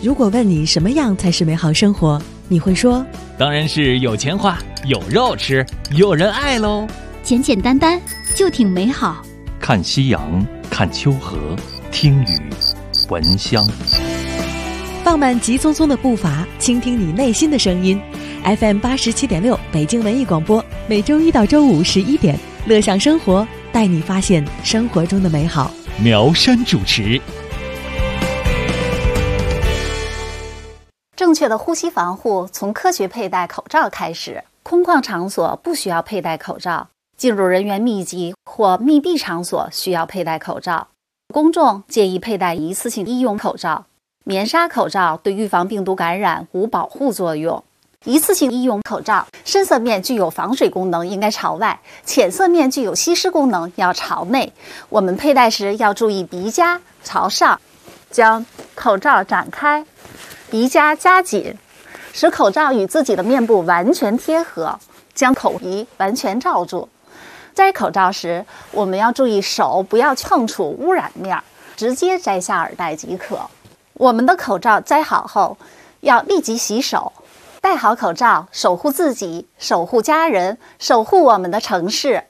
如果问你什么样才是美好生活，你会说当然是有钱花，有肉吃，有人爱喽。 简简单单就挺美好。 看夕阳，看秋河，听雨，闻香。 放慢急匆匆的步伐，倾听你内心的声音。FM 87.6北京文艺广播，每周一到周五11点，乐享生活，带你发现生活中的美好。 苗山主持。 正确的呼吸防护从科学佩戴口罩开始。空旷场所不需要佩戴口罩，进入人员密集或密闭场所需要佩戴口罩。公众建议佩戴一次性医用口罩。棉纱口罩对预防病毒感染无保护作用。一次性医用口罩深色面具有防水功能，应该朝外；浅色面具有吸湿功能，要朝内。我们佩戴时要注意鼻夹朝上，将口罩展开，鼻夹夹紧，使口罩与自己的面部完全贴合，将口鼻完全罩住。摘口罩时，我们要注意手不要碰触污染面，直接摘下耳带即可。我们的口罩摘好后，要立即洗手。戴好口罩，守护自己，守护家人，守护我们的城市。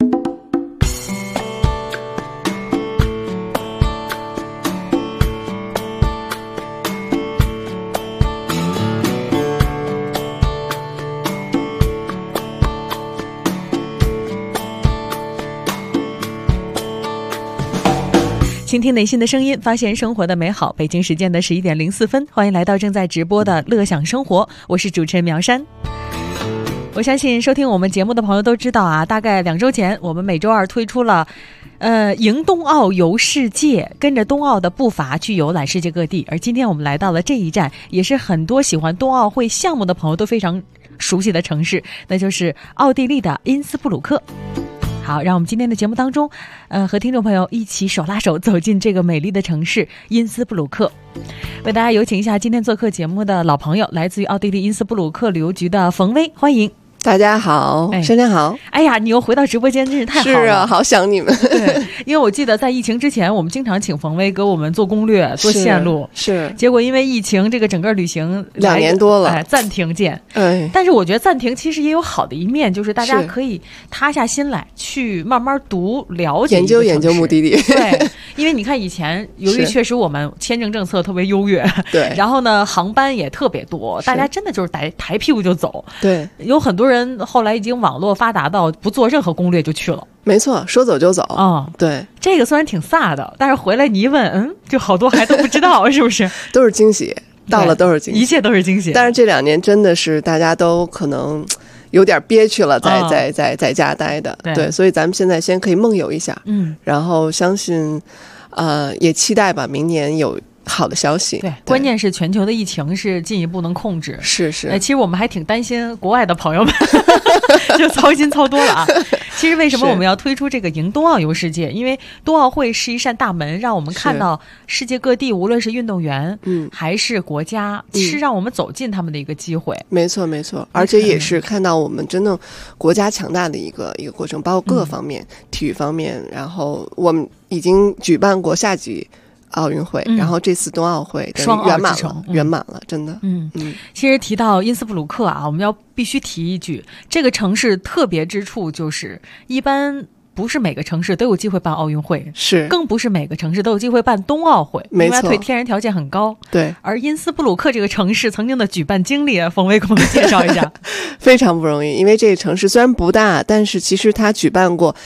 倾听内心的声音，发现生活的美好。北京时间的11点04分，欢迎来到正在直播的乐享生活，我是主持人苗山。我相信收听我们节目的朋友都知道啊，大概2周前，我们每周二推出了迎冬奥游世界，跟着冬奥的步伐去游览世界各地。而今天我们来到了这一站，也是很多喜欢冬奥会项目的朋友都非常熟悉的城市，那就是奥地利的因斯布鲁克。好，让我们今天的节目当中，和听众朋友一起手拉手走进这个美丽的城市因斯布鲁克。为大家有请一下今天做客节目的老朋友，来自于奥地利因斯布鲁克旅游局的冯薇，欢迎。 大家好，山山好。 哎呀，你又回到直播间，真是太好了。 是啊，好想你们。 对，因为我记得在疫情之前，我们经常请冯薇给我们做攻略、做线路。 是。 结果因为疫情，这个整个旅行 2年多了， 暂停键。 哎， 但是我觉得暂停其实也有好的一面，就是大家可以塌下心来去慢慢读、了解、 研究目的地。 对，因为你看以前，由于确实我们签证政策特别优越， 对， 然后呢航班也特别多，大家真的就是抬屁股就走。 对， 有很多人后来已经网络发达到不做任何攻略就去了。 没错，说走就走啊、对， 这个虽然挺飒的，但是回来你一问，就好多还都不知道，是不是？ 都是惊喜，到了都是惊喜， 一切都是惊喜。 但是这2年真的是大家都可能有点憋屈了，在家待的，对，所以咱们现在先可以梦游一下，然后相信，也期待吧，明年有好的消息。 对，关键是全球的疫情是进一步能控制。 是。 其实我们还挺担心国外的朋友们，就操心操多了啊。其实为什么我们要推出这个迎冬奥游世界？因为冬奥会是一扇大门，让我们看到世界各地，无论是运动员，还是国家，是让我们走进他们的一个机会。 没错，而且也是看到我们真正国家强大的一个过程，包括各个方面，体育方面，然后我们已经举办过夏季奥运会，然后这次冬奥会圆满了，真的。 其实提到因斯布鲁克啊，我们必须提一句，这个城市特别之处就是一般不是每个城市都有机会办奥运会， 是， 更不是每个城市都有机会办冬奥会， 没错， 因为天然条件很高。 对， 而因斯布鲁克这个城市曾经的举办经历，冯薇给我们介绍一下。 非常不容易，因为这个城市虽然不大，但是其实它举办过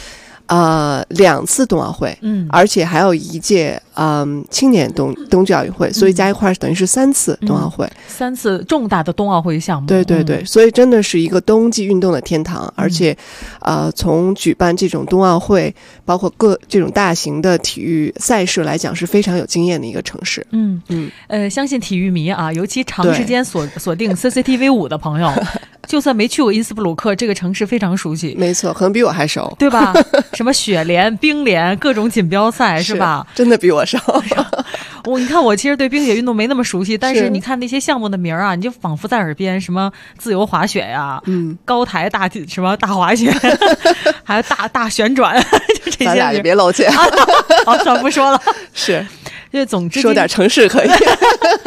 2次冬奥会，而且还有1届青年冬季奥运会，所以加一块等于是3次冬奥会 ，3次重大的冬奥会项目。 对，所以真的是一个冬季运动的天堂，而且从举办这种冬奥会，包括各这种大型的体育赛事来讲，是非常有经验的一个城市。 相信体育迷啊，尤其长时间锁定 CCTV5 的朋友，就算没去过因斯布鲁克，这个城市非常熟悉。 没错，可能比我还熟， 对吧？什么雪联、冰联，各种锦标赛，是吧？ 真的比我熟。 你看我其实对冰雪运动没那么熟悉，但是你看那些项目的名啊，你就仿佛在耳边，什么自由滑雪呀，高台什么大滑雪，还有大旋转，就这些。 咱俩也别露怯。 好，算不说了。 是。 就总之说点城市可以。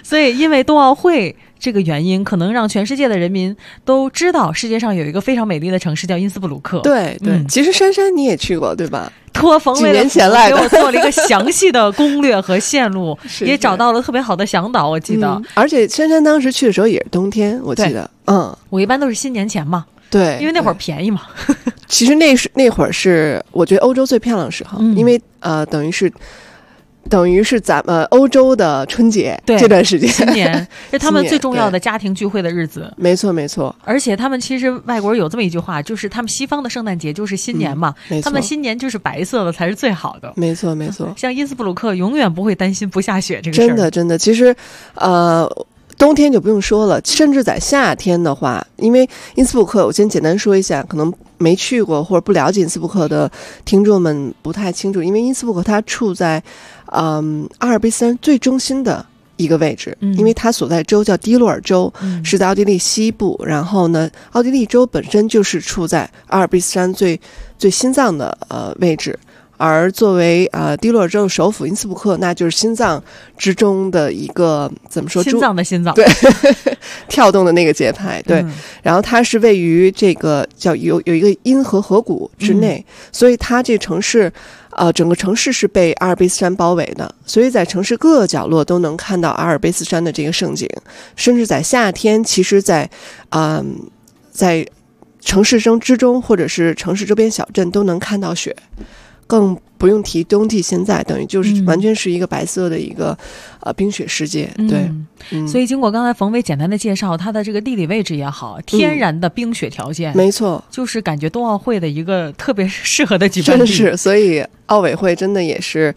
所以因为冬奥会这个原因，可能让全世界的人民都知道世界上有一个非常美丽的城市叫因斯布鲁克。 对对，其实珊珊你也去过对吧？ 托冯威几年前来的给我做了一个详细的攻略和线路也找到了特别好的向导，我记得。 而且珊珊当时去的时候也是冬天，我记得。 我一般都是新年前嘛。 对， 因为那会儿便宜嘛。 其实那会儿是我觉得欧洲最漂亮的时候，因为等于是咱们欧洲的春节这段时间， 新年是他们最重要的家庭聚会的日子。 没错没错。 而且他们其实外国人有这么一句话，就是他们西方的圣诞节就是新年嘛，他们新年就是白色的才是最好的。 没错没错。 像因斯布鲁克永远不会担心不下雪这个事儿。 真的真的，其实冬天就不用说了，甚至在夏天的话，因为因斯布鲁克，我先简单说一下，可能没去过或者不了解因斯布鲁克的听众们不太清楚，因为因斯布鲁克它处在阿尔卑斯山最中心的一个位置，因为它所在州叫迪洛尔州，是在奥地利西部，然后呢，奥地利州本身就是处在阿尔卑斯山最心脏的位置。而作为迪洛尔州的首府因斯布鲁克，那就是心脏之中的一个怎么说？ 心脏的心脏， 对，跳动的那个节拍，对。然后它是位于这个叫有一个因河河谷之内，所以它这城市，整个城市是被阿尔卑斯山包围的，所以在城市各个角落都能看到阿尔卑斯山的这个盛景，甚至在夏天，其实在城市之中或者是城市周边小镇都能看到雪。更不用提冬季，现在等于就是完全是一个白色的一个冰雪世界。对， 所以经过刚才冯威简单的介绍，它的这个地理位置也好，天然的冰雪条件， 没错， 就是感觉冬奥会的一个特别适合的举办地。 真是，所以奥委会真的也是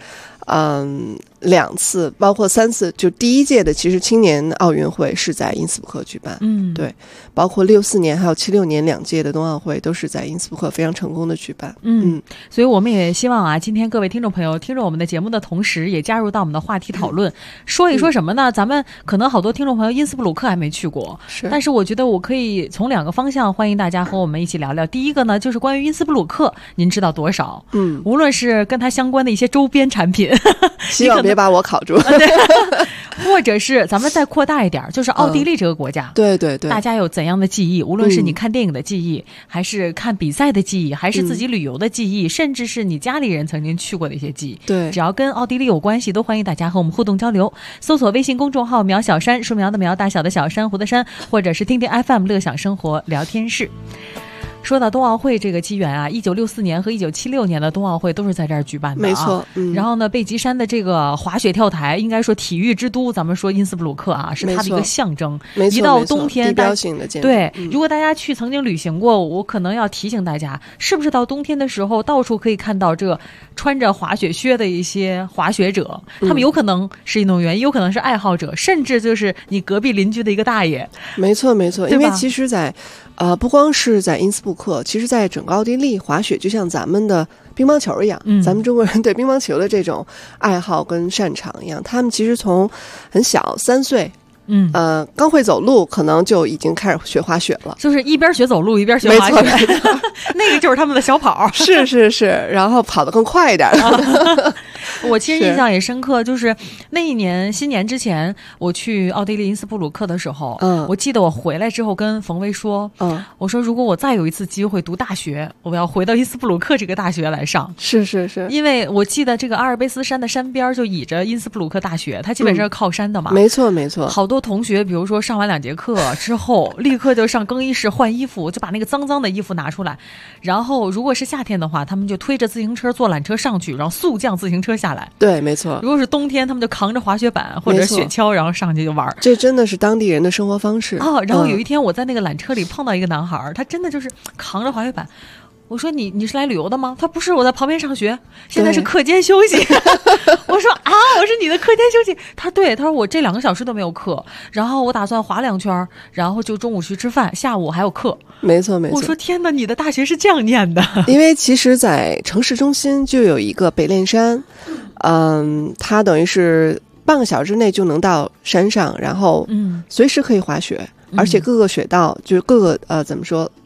2次包括3次，就第一届的其实青年奥运会是在因斯布鲁克举办，对，包括64年还有76年2届的冬奥会都是在因斯布鲁克非常成功的举办。 所以我们也希望今天各位听众朋友听着我们的节目的同时，也加入到我们的话题讨论，说一说什么呢？咱们可能好多听众朋友因斯布鲁克还没去过，但是我觉得我可以从2个方向欢迎大家和我们一起聊聊。第一个呢，就是关于因斯布鲁克您知道多少？无论是跟它相关的一些周边产品， 希望别把我考住。 或者是咱们再扩大一点，就是奥地利这个国家， 对对对， 大家有怎样的记忆？无论是你看电影的记忆，还是看比赛的记忆，还是自己旅游的记忆，甚至是你家里人曾经去过的一些记忆， 对， 只要跟奥地利有关系，都欢迎大家和我们互动交流。搜索微信公众号苗小山，树苗的苗，大小的小，珊瑚的珊，或者是听听 FM 乐享生活聊天室。说到冬奥会这个机缘1964年和1976年的冬奥会都是在这儿举办的， 没错。 然后呢，北极山的这个滑雪跳台，应该说体育之都，咱们说因斯布鲁克是它的一个象征。 没错， 一到冬天， 地标性的建筑。 对，如果大家去曾经旅行过，我可能要提醒大家，是不是到冬天的时候，到处可以看到这穿着滑雪靴的一些滑雪者，他们有可能是运动员，也有可能是爱好者，甚至就是你隔壁邻居的一个大爷。 没错没错，因为其实在不光是在因斯布鲁克，其实在整个奥地利滑雪就像咱们的乒乓球一样，咱们中国人对乒乓球的这种爱好跟擅长一样，他们其实从很小3岁刚会走路，可能就已经开始学滑雪了， 就是一边学走路一边学滑雪，那个就是他们的小跑。 是是是，然后跑得更快一点。 我其实印象也深刻，就是那一年新年之前，我去奥地利因斯布鲁克的时候，我记得我回来之后跟冯威说，我说如果我再有一次机会读大学，我要回到因斯布鲁克这个大学来上。 是是是， 因为我记得这个阿尔卑斯山的山边就倚着因斯布鲁克大学，它基本上是靠山的嘛。 没错没错， 好多同学比如说上完2节课之后立刻就上更衣室换衣服，就把那个脏脏的衣服拿出来，然后如果是夏天的话，他们就推着自行车坐缆车上去，然后速降自行车下来。 对，没错。 如果是冬天，他们就扛着滑雪板或者雪橇，然后上去就玩。 这真的是当地人的生活方式然后有一天我在那个缆车里碰到一个男孩，他真的就是扛着滑雪板。我说你是来旅游的吗？他不是，我在旁边上学，现在是课间休息。我说我是你的课间休息。他说我这2个小时都没有课，然后我打算滑2圈，然后就中午去吃饭，下午还有课。 没错没错。 我说天哪，你的大学是这样念的？ 因为其实在城市中心就有一个北练山，它等于是半个小时之内就能到山上，然后随时可以滑雪。而且各个雪道就是各个怎么说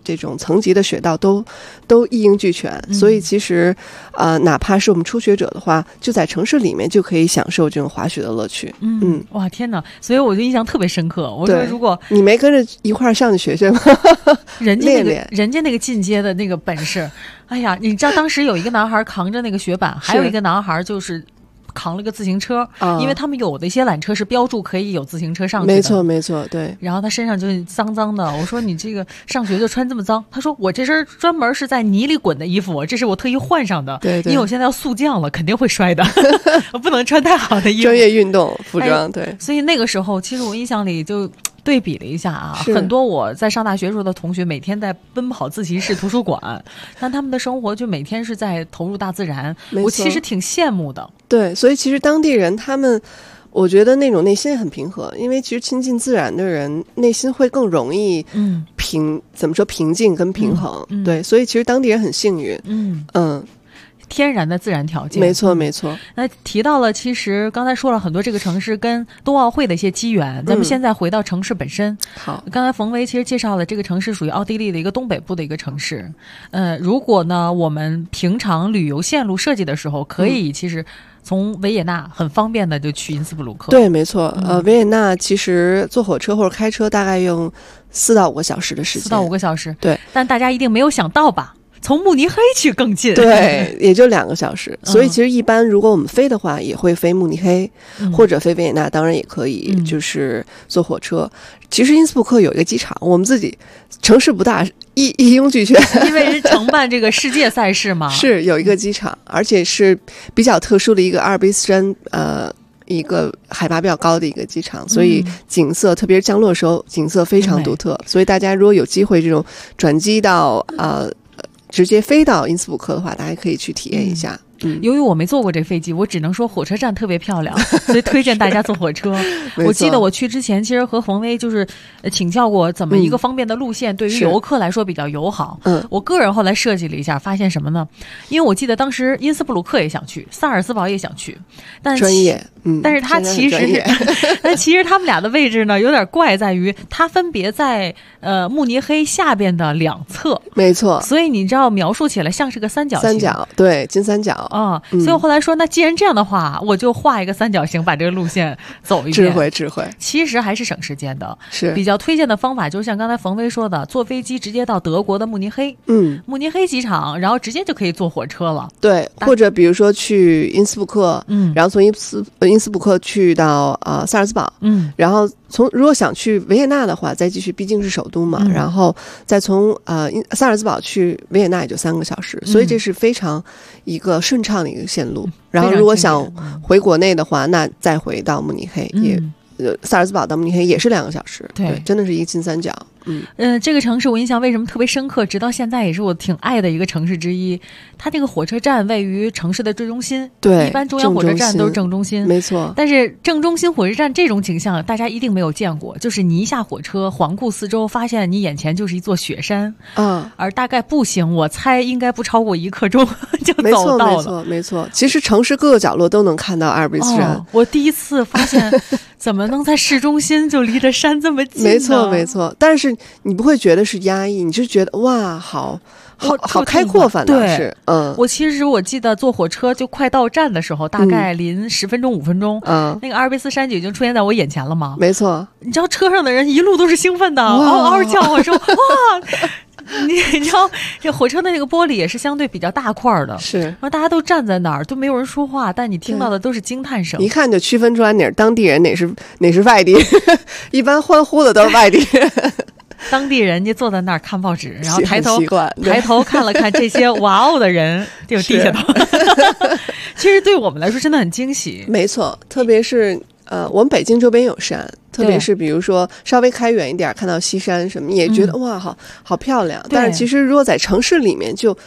这种层级的雪道都一应俱全，所以其实哪怕是我们初学者的话，就在城市里面就可以享受这种滑雪的乐趣。 哇天哪！所以我就印象特别深刻。我说如果你没跟着一块儿上去学学吗？ 人家那个进阶的那个本事，哎呀，你知道当时有一个男孩扛着那个雪板，还有一个男孩就是扛了个自行车，因为他们有的一些缆车是标注可以有自行车上去的。 没错，对。 然后他身上就是脏脏的，我说你这个上学就穿这么脏？他说我这身专门是在泥里滚的衣服，这是我特意换上的，对，因为我现在要速降了，肯定会摔的，我不能穿太好的衣服。 专业运动服装，对。 所以那个时候，其实我印象里就对比了一下啊，很多我在上大学时候的同学每天在奔跑自习室、图书馆，但他们的生活就每天是在投入大自然，我其实挺羡慕的。 对，所以其实当地人他们，我觉得那种内心很平和，因为其实亲近自然的人内心会更容易怎么说平静跟平衡。对，所以其实当地人很幸运。 天然的自然条件， 没错。 那提到了，其实刚才说了很多这个城市跟冬奥会的一些机缘，咱们现在回到城市本身。 好， 刚才冯维其实介绍了这个城市属于奥地利的一个东北部的一个城市。如果呢我们平常旅游线路设计的时候，可以其实从维也纳很方便的就去因斯布鲁克。 对，没错。维也纳其实坐火车或者开车大概用4到5个小时的时间。 4到5个小时。 对， 但大家一定没有想到吧？从慕尼黑去更近， 对，也就2个小时。所以其实一般如果我们飞的话，也会飞慕尼黑，或者飞维也纳，当然也可以，就是坐火车。其实因斯布鲁克有一个机场，我们自己城市不大，一应俱全， 因为是承办这个世界赛事嘛， 是有一个机场，而且是比较特殊的一个阿尔卑斯山一个海拔比较高的一个机场，所以景色，特别是降落的时候，景色非常独特。所以大家如果有机会这种转机到直接飞到因斯布鲁克的话，大家可以去体验一下。 由于我没坐过这飞机，我只能说火车站特别漂亮，所以推荐大家坐火车。我记得我去之前，其实和冯威就是请教过怎么一个方便的路线对于游客来说比较友好。我个人后来设计了一下，发现什么呢？因为我记得当时因斯布鲁克也想去，萨尔斯堡也想去，但专业， 但是它其实，但其实他们俩的位置呢有点怪，在于它分别在慕尼黑下边的两侧， 没错。 所以你知道描述起来像是个三角形， 对，金三角。 所以我后来说，那既然这样的话，我就画一个三角形，把这个路线走一遍。 智慧， 其实还是省时间的。 是比较推荐的方法，就像刚才冯威说的，坐飞机直接到德国的慕尼黑，慕尼黑机场，然后直接就可以坐火车了。 对，或者比如说去因斯布鲁克，然后从因斯布鲁克去到萨尔斯堡，然后如果想去维也纳的话，再继续，毕竟是首都嘛，然后再从萨尔斯堡去维也纳也就3个小时，所以这是非常一个顺畅的一个线路。然后如果想回国内的话，那再回到慕尼黑，也萨尔斯堡到慕尼黑也是2个小时。对，真的是一个金三角。 这个城市我印象为什么特别深刻，直到现在也是我挺爱的一个城市之一。它这个火车站位于城市的最中心，对，一般中央火车站都是正中心， 没错。 但是正中心火车站这种景象，大家一定没有见过，就是你一下火车，环顾四周，发现你眼前就是一座雪山，而大概步行，我猜应该不超过1刻钟就走到了。 没错。其实城市各个角落都能看到阿尔卑斯山。 我第一次发现，怎么能在市中心就离着山这么近呢？ 没错。但是你不会觉得是压抑，你就觉得哇，好开阔，反倒是。 我其实我记得坐火车就快到站的时候，大概临10分钟5分钟，那个阿尔卑斯山就已经出现在我眼前了吗？ 没错。 你知道车上的人一路都是兴奋的，嗷嗷叫，我说哇。你知道这火车的那个玻璃也是相对比较大块的， 是， 然后大家都站在那儿，都没有人说话，但你听到的都是惊叹声， 一看就区分出来哪是当地人，哪是外地。一般欢呼的都是外地人。 当地人家坐在那儿看报纸，然后抬头看了看这些哇哦的人，就低下头。其实对我们来说真的很惊喜。 没错，特别是我们北京周边有山，特别是比如说稍微开远一点，看到西山什么，也觉得哇，好漂亮。但是其实如果在城市里面就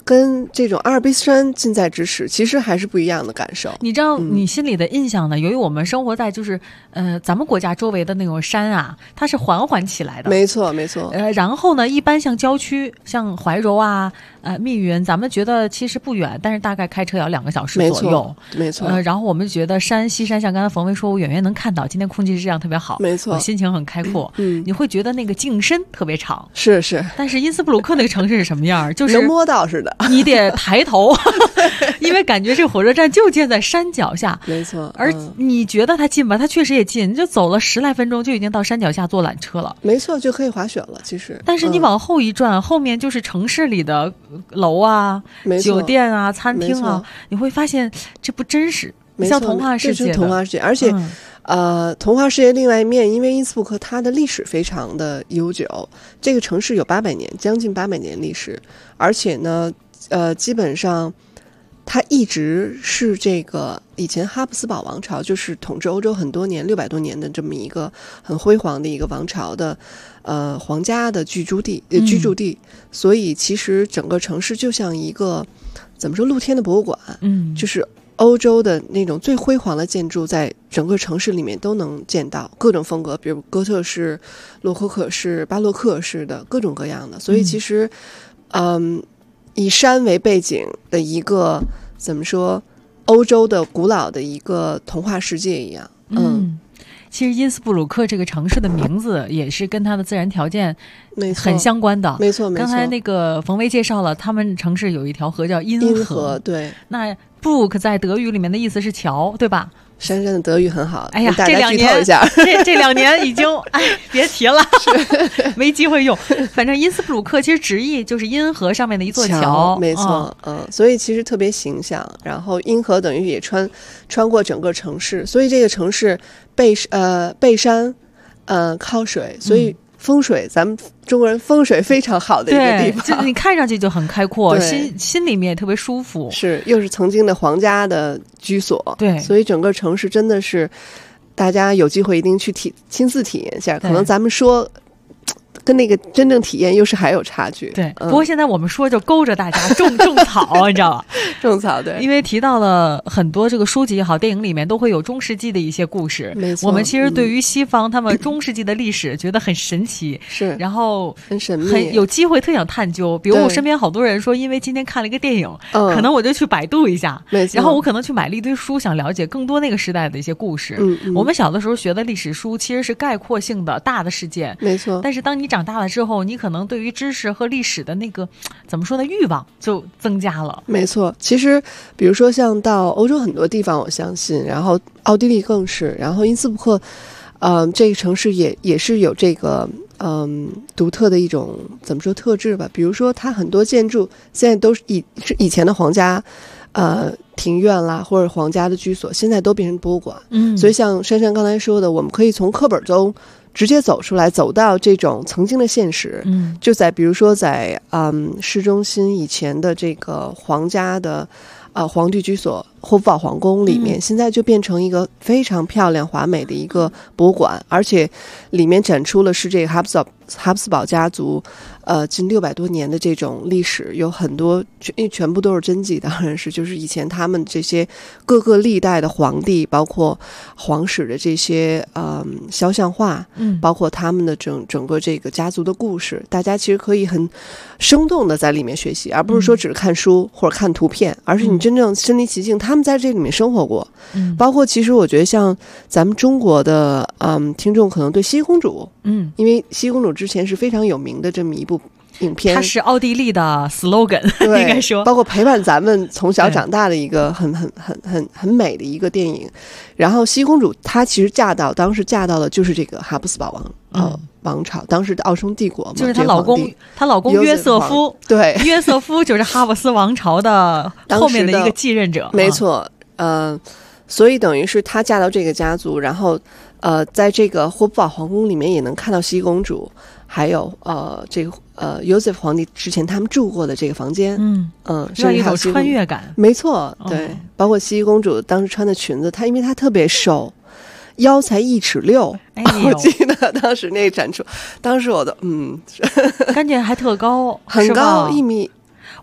跟这种阿尔卑斯山近在咫尺，其实还是不一样的感受。 你知道你心里的印象呢？由于我们生活在就是咱们国家周围的那种山啊，它是缓缓起来的。 没错没错。 然后呢，一般像郊区，像怀柔啊、密云，咱们觉得其实不远，但是大概开车要2个小时左右。 没错。 然后我们觉得西山，像刚才冯薇说，我远远能看到，今天空气质量特别好， 没错， 我心情很开阔。你会觉得那个景深特别长。 是。 但是因斯布鲁克那个城市是什么样？就是能摸到似的， 你得抬头，因为感觉这个火车站就建在山脚下。 没错。 而你觉得它近吧？它确实也近，你就走了10来分钟就已经到山脚下坐缆车了。 没错，就可以滑雪了。其实， 但是你往后一转，后面就是城市里的楼啊、酒店啊、餐厅啊，你会发现这不真实，像童话世界的。 童话世界，而且。童话世界另外一面，因为因斯布鲁克它的历史非常的悠久，这个城市有800年，将近800年历史，而且呢，基本上它一直是这个以前哈布斯堡王朝，就是统治欧洲很多年600多年的这么一个很辉煌的一个王朝的皇家的居住地，所以其实整个城市就像一个怎么说露天的博物馆，就是欧洲的那种最辉煌的建筑在整个城市里面都能见到，各种风格，比如哥特式、洛可可式、巴洛克式的各种各样的。所以其实以山为背景的一个怎么说欧洲的古老的一个童话世界一样。 其实因斯布鲁克这个城市的名字也是跟它的自然条件很相关的。 没错。 刚才那个冯薇介绍了，他们城市有一条河叫因河。 对。 那 Brook 在德语里面的意思是桥，对吧？ 珊珊的德语很好。 哎呀， 大家剧透一下， 这2年已经别提了，没机会用。反正因斯布鲁克其实直译就是因河上面的一座桥。 没错。所以其实特别形象。然后因河等于也穿过整个城市，所以这个城市背山靠水，所以风水咱们中国人风水非常好的一个地方， 就你看上去就很开阔，心里面也特别舒服。 是，又是曾经的皇家的居所。 对， 所以整个城市真的是大家有机会一定去亲自体验一下，可能咱们说跟那个真正体验又是还有差距。 对，不过现在我们说就勾着大家种草，你知道吧？ 种草。对， 因为提到了很多这个书籍也好，电影里面都会有中世纪的一些故事。 没错。 我们其实对于西方他们中世纪的历史觉得很神奇， 是， 然后很神秘， 很有机会特想探究。比如我身边好多人说，因为今天看了一个电影，可能我就去百度一下，然后我可能去买了一堆书，想了解更多那个时代的一些故事。我们小的时候学的历史书其实是概括性的大的事件， 没错。 但是当你长大了之后，你可能对于知识和历史的那个怎么说呢欲望就增加了。 没错。其实比如说像到欧洲很多地方，我相信，然后奥地利更是，然后因斯布鲁克这个城市也是有这个独特的一种怎么说特质吧。比如说它很多建筑现在都是以前的皇家庭院啦，或者皇家的居所，现在都变成博物馆。所以像珊珊刚才说的，我们可以从课本中直接走出来，走到这种曾经的现实。就在比如说在市中心以前的这个皇家的皇帝居所霍夫堡皇宫里面，现在就变成一个非常漂亮华美的一个博物馆，而且里面展出了是这个哈布斯堡家族近600多年的这种历史，有很多全部都是真迹，当然是就是以前他们这些各个历代的皇帝，包括皇室的这些肖像画，包括他们的整个这个家族的故事，大家其实可以很生动的在里面学习，而不是说只是看书或者看图片，而是你真正身临其境，他们在这里面生活过。包括其实我觉得像咱们中国的听众可能对西公主，因为西公主之前是非常有名的这么一部影片， 它是奥地利的 slogan， 应该说包括陪伴咱们从小长大的一个很美的一个电影。然后西公主她其实当时嫁到的就是这个哈布斯堡王朝，当时的奥匈帝国嘛， 就是她老公约瑟夫， 对， 约瑟夫就是哈布斯王朝的后面的一个继任者， 没错。所以等于是她嫁到这个家族，然后在这个霍夫堡皇宫里面也能看到西公主，还有这个Joseph 皇帝之前他们住过的这个房间， 是一种穿越感。 没错，对，包括西公主当时穿的裙子，因为她特别瘦，腰才1.6尺，我记得当时那个展出，当时我的感觉还特高， 很高，1米。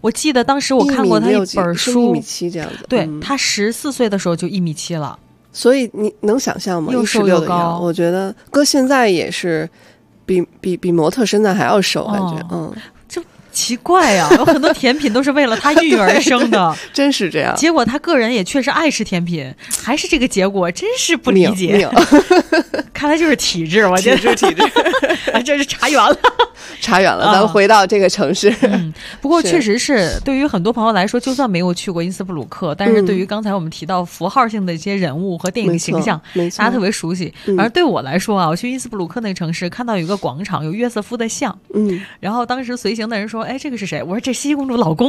我记得当时我看过他一本书 ，1.7米这样子。 对，他14岁的时候就1.7米了。 所以你能想象吗？ 又瘦又高， 我觉得搁现在也是比模特身材还要瘦，感觉就奇怪啊，有很多甜品都是为了他孕育而生的， 真是这样。 结果他个人也确实爱吃甜品，还是这个结果，真是不理解。看来就是体质，我觉得体质，这是查远了。 差远了，咱们回到这个城市。 不过确实是对于很多朋友来说，就算没有去过因斯布鲁克，但是对于刚才我们提到符号性的一些人物和电影形象，大家特别熟悉。而对我来说啊，我去因斯布鲁克那个城市，看到有一个广场有约瑟夫的像，然后当时随行的人说：“哎，这个是谁？”我说：“这茜茜公主老公。”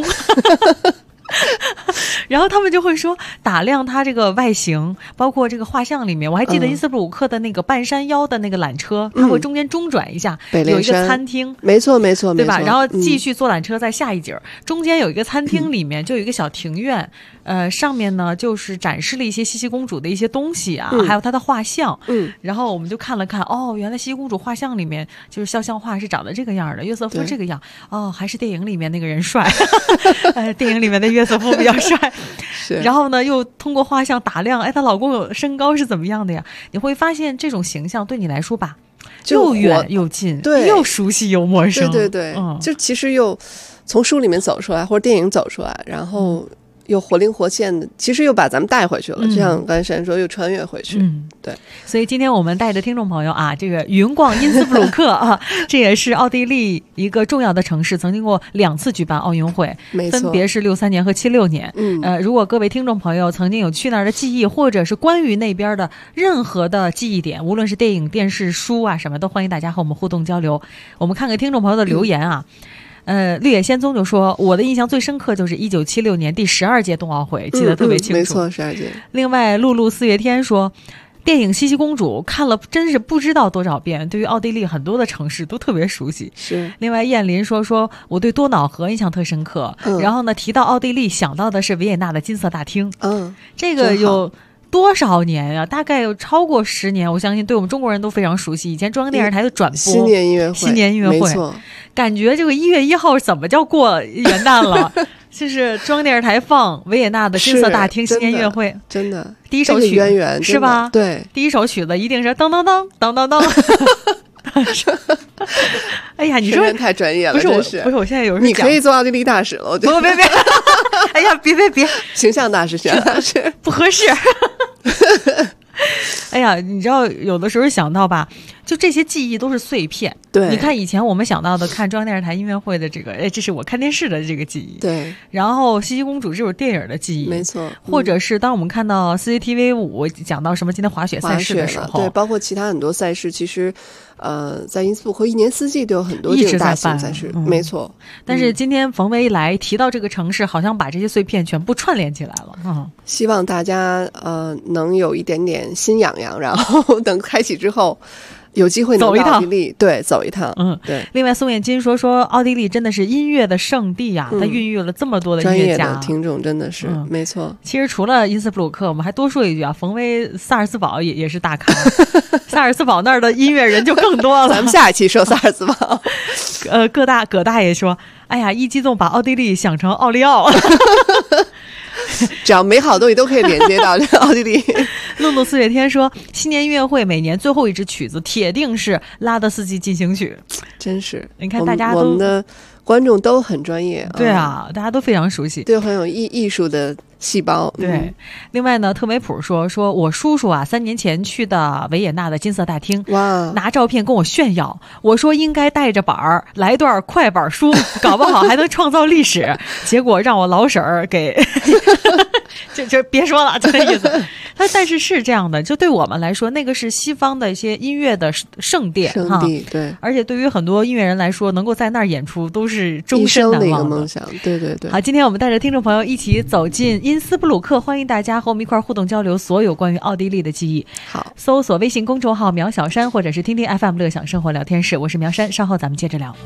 然后他们就会说打量他这个外形，包括这个画像里面，我还记得因斯布鲁克的那个半山腰的那个缆车，它会中间中转一下，有一个餐厅， 没错，对吧？然后继续坐缆车在下一节，中间有一个餐厅，里面就有一个小庭院，上面呢就是展示了一些茜茜公主的一些东西啊，还有她的画像，然后我们就看了看，原来茜茜公主画像里面就是肖像画是长得这个样的，约瑟夫这个样，还是电影里面那个人帅，电影里面的约瑟夫比较帅。然后呢又通过画像打量，她老公有身高是怎么样的呀？你会发现这种形象对你来说吧，又远又近， 对， 又熟悉又陌生， 对，就其实又从书里面走出来或者电影走出来，然后又活灵活现的，其实又把咱们带回去了，就像刚才珊说，又穿越回去。对。 所以今天我们带着听众朋友啊，这个云逛因斯布鲁克啊，这也是奥地利一个重要的城市，曾经过2次举办奥运会，分别是63年和76年。如果各位听众朋友曾经有去那儿的记忆，或者是关于那边的任何的记忆点，无论是电影、电视、书啊什么，都欢迎大家和我们互动交流。我们看看听众朋友的留言啊。绿野仙踪就说，我的印象最深刻就是1976年第12届冬奥会，记得特别清楚。 没错，12届。 另外露露四月天说，电影茜茜公主看了真是不知道多少遍，对于奥地利很多的城市都特别熟悉。 是。 另外燕林说我对多瑙河印象特深刻，然后呢提到奥地利想到的是维也纳的金色大厅。这个有多少年啊？大概有超过10年，我相信对我们中国人都非常熟悉。以前中央电视台的转播新年音乐会，没错。 感觉这个1月1号怎么叫过元旦了？就是中央电视台放维也纳的金色大厅新年音乐会， 真的第一首曲渊源是吧？ 对， 第一首曲子一定是当当当当当当。哎呀，你说太专业了， 不是我现在有时候你可以做奥地利大使了，我觉得。 别，哎呀，别， 形象大使不合适。哎呀，你知道有的时候想到吧，就这些记忆都是碎片。 对， 你看以前我们想到的看中央电视台音乐会的这个，这是我看电视的这个记忆。 对， 然后茜茜公主这种电影的记忆， 没错。 或者是当我们看到 CCTV5 讲到什么今天滑雪赛事的时候， 对，包括其他很多赛事，其实在因斯布鲁克1年4季都有很多这种大型赛事，没错。 但是今天冯威一来提到这个城市，好像把这些碎片全部串联起来了。 希望大家能有一点点心痒痒，然后等开启之后有机会能到奥地利，对，走一趟。对。 另外宋燕金说奥地利真的是音乐的圣地啊，它孕育了这么多的音乐家， 专业的听众真的是没错。 其实除了因斯布鲁克，我们还多说一句啊，冯威萨尔茨堡也是大咖，萨尔茨堡那儿的音乐人就更多了。 咱们下一期说萨尔茨堡。 葛大爷说，哎呀，一激动把奥地利想成奥利奥。 只要美好的东西都可以连接到奥地利。 露露四月天说，新年音乐会每年最后一支曲子铁定是拉德斯基进行曲。 真是， 你看大家都， 我们的观众都很专业。 对啊，大家都非常熟悉， 对，很有艺术的细胞。 对。另外呢，特梅普说我叔叔啊3年前去的维也纳的金色大厅， 哇， 拿照片跟我炫耀，我说应该带着板儿来段快板书，搞不好还能创造历史。结果让我老婶儿给就别说了，这个意思。但是是这样的，就对我们来说，那个是西方的一些音乐的圣地， 对。 而且对于很多音乐人来说，能够在那儿演出都是终身难忘的一个梦想。对。 好，今天我们带着听众朋友一起走进因斯布鲁克，欢迎大家和我们一块互动交流所有关于奥地利的记忆。 好， 搜索微信公众号苗小山，或者是听听 FM 乐享生活聊天室，我是苗山，稍后咱们接着聊。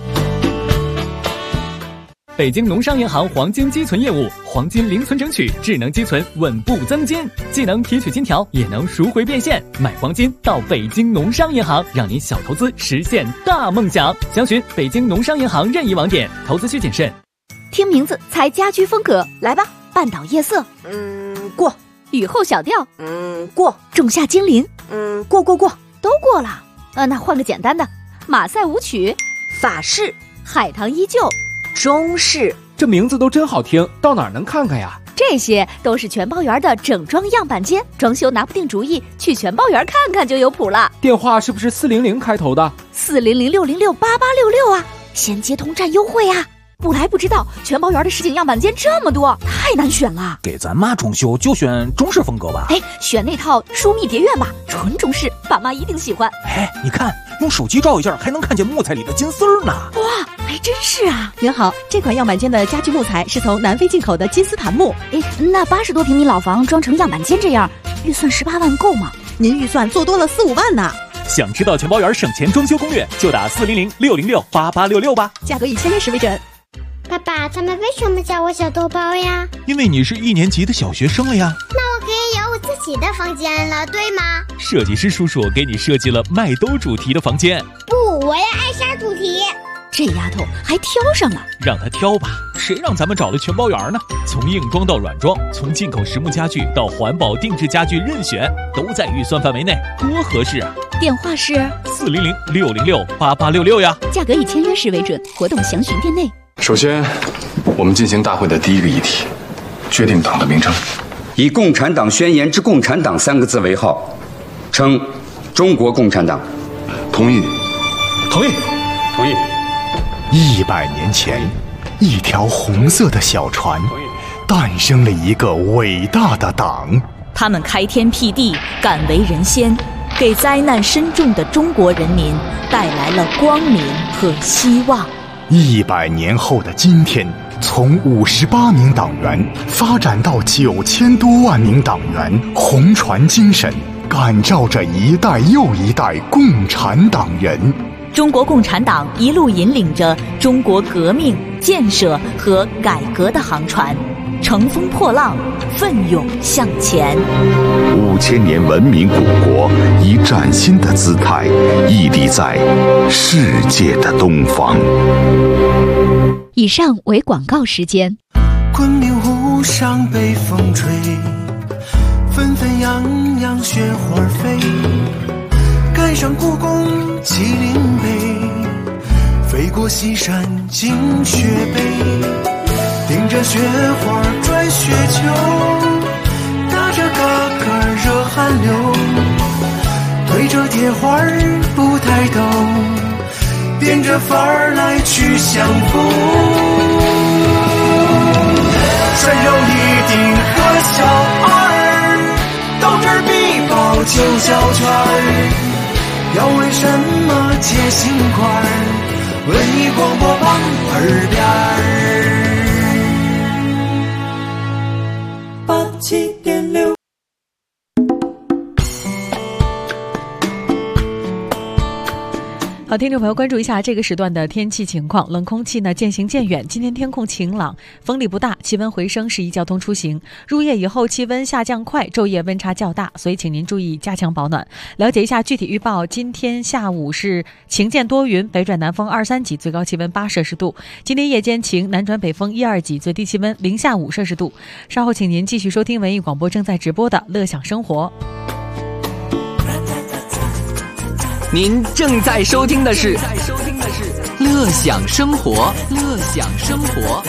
北京农商银行黄金积存业务，黄金零存整取，智能积存，稳步增金，既能提取金条，也能赎回变现。买黄金到北京农商银行，让您小投资实现大梦想。详询北京农商银行任意网点，投资需谨慎。 听听名字猜家居风格，来吧。半岛夜色， 过。 雨后小调， 过。 仲夏精灵， 过， 都过了。那换个简单的，马赛舞曲， 法式， 海棠依旧， 中式。 这名字都真好听，到哪儿能看看呀？ 这些都是全包园的整装样板间，装修拿不定主意，去全包园看看就有谱了。 电话是不是400开头的 ？400-606-8866啊，先接通占优惠啊！不来不知道，全包园的实景样板间这么多，太难选了。 给咱妈装修就选中式风格吧。 选那套疏密蝶院吧，纯中式，爸妈一定喜欢。 你看，用手机照一下，还能看见木材里的金丝儿呢。 哇，还真是啊！ 您好，这款样板间的家具木材是从南非进口的金丝檀木。 那80多平米老房装成样板间这样，预算18万够吗？ 您预算做多了4-5万呢。 想知道全包园省钱装修攻略，就打400-606-8866吧。 价格以签约时为准。 爸爸，他们为什么叫我小豆包呀？ 因为你是1年级的小学生了呀。 那我可以有我自己的房间了，对吗？ 设计师叔叔给你设计了麦兜主题的房间。 不，我要艾莎主题。 这丫头还挑上了， 让她挑吧，谁让咱们找了全包园呢？从硬装到软装，从进口实木家具到环保定制家具，任选都在预算范围内，多合适啊！ 电话是 400-606-8866呀。 价格以签约时为准，活动详询店内。 首先，我们进行大会的第一个议题，决定党的名称， 以《共产党宣言》之“共产党”3个字为号，称中国共产党。 同意。 同意。同意。 100年前，一条红色的小船，诞生了一个伟大的党。 他们开天辟地，敢为人先，给灾难深重的中国人民带来了光明和希望。 100年后的今天，从58名党员发展到9000多万名党员，红船精神感召着一代又一代共产党人。 中国共产党一路引领着中国革命、建设和改革的航船，乘风破浪，奋勇向前。 5000年文明古国以崭新的姿态屹立在世界的东方。 以上为广告时间。 昆明湖上北风吹，纷纷扬扬雪花飞，赶上故宫麒麟碑，飞过西山进雪碑，顶着雪花转雪球，打着嘎嘎热汗流，对着铁花不抬头，变着法儿来去相逢。穿上一顶和小二，到这儿必报9小圈。要为什么接心块？文艺广播旁耳边87.6。 好，听众朋友，关注一下这个时段的天气情况。冷空气呢渐行渐远，今天天空晴朗，风力不大，气温回升，适宜交通出行。入夜以后气温下降快，昼夜温差较大，所以请您注意加强保暖。了解一下具体预报，今天下午是晴间多云，北转南风2、3级，最高气温8摄氏度。今天夜间晴，南转北风1、2级，最低气温零下5摄氏度。稍后请您继续收听文艺广播正在直播的乐享生活。 您正在收听的是乐享生活，乐享生活。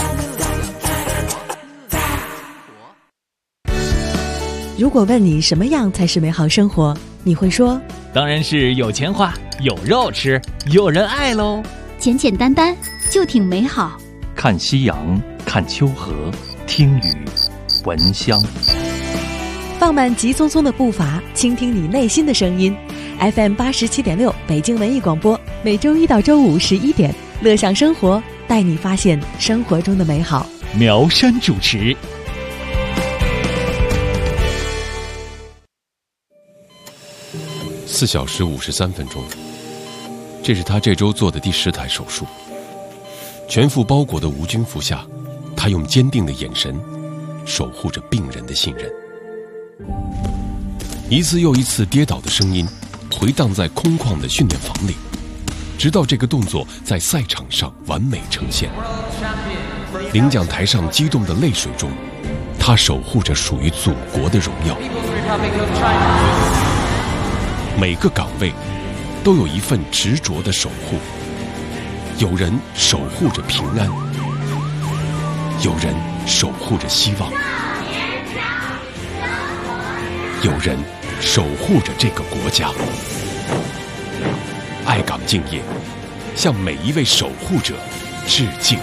如果问你什么样才是美好生活，你会说当然是有钱花，有肉吃，有人爱喽。 简简单单就挺美好。 看夕阳，看秋荷，听雨，闻香。 放慢急匆匆的步伐，倾听你内心的声音。FM 87.6北京文艺广播，每周一到周五11点，乐享生活，带你发现生活中的美好。 苗山主持。 4小时53分钟，这是他这周做的第10台手术。全副包裹的无菌服下，他用坚定的眼神守护着病人的信任。一次又一次跌倒的声音回荡在空旷的训练房里，直到这个动作在赛场上完美呈现。 领奖台上激动的泪水中，他守护着属于祖国的荣耀。每个岗位都有一份执着的守护，有人守护着平安，有人守护着希望，有人守护着这个国家。爱岗敬业，向每一位守护者致敬。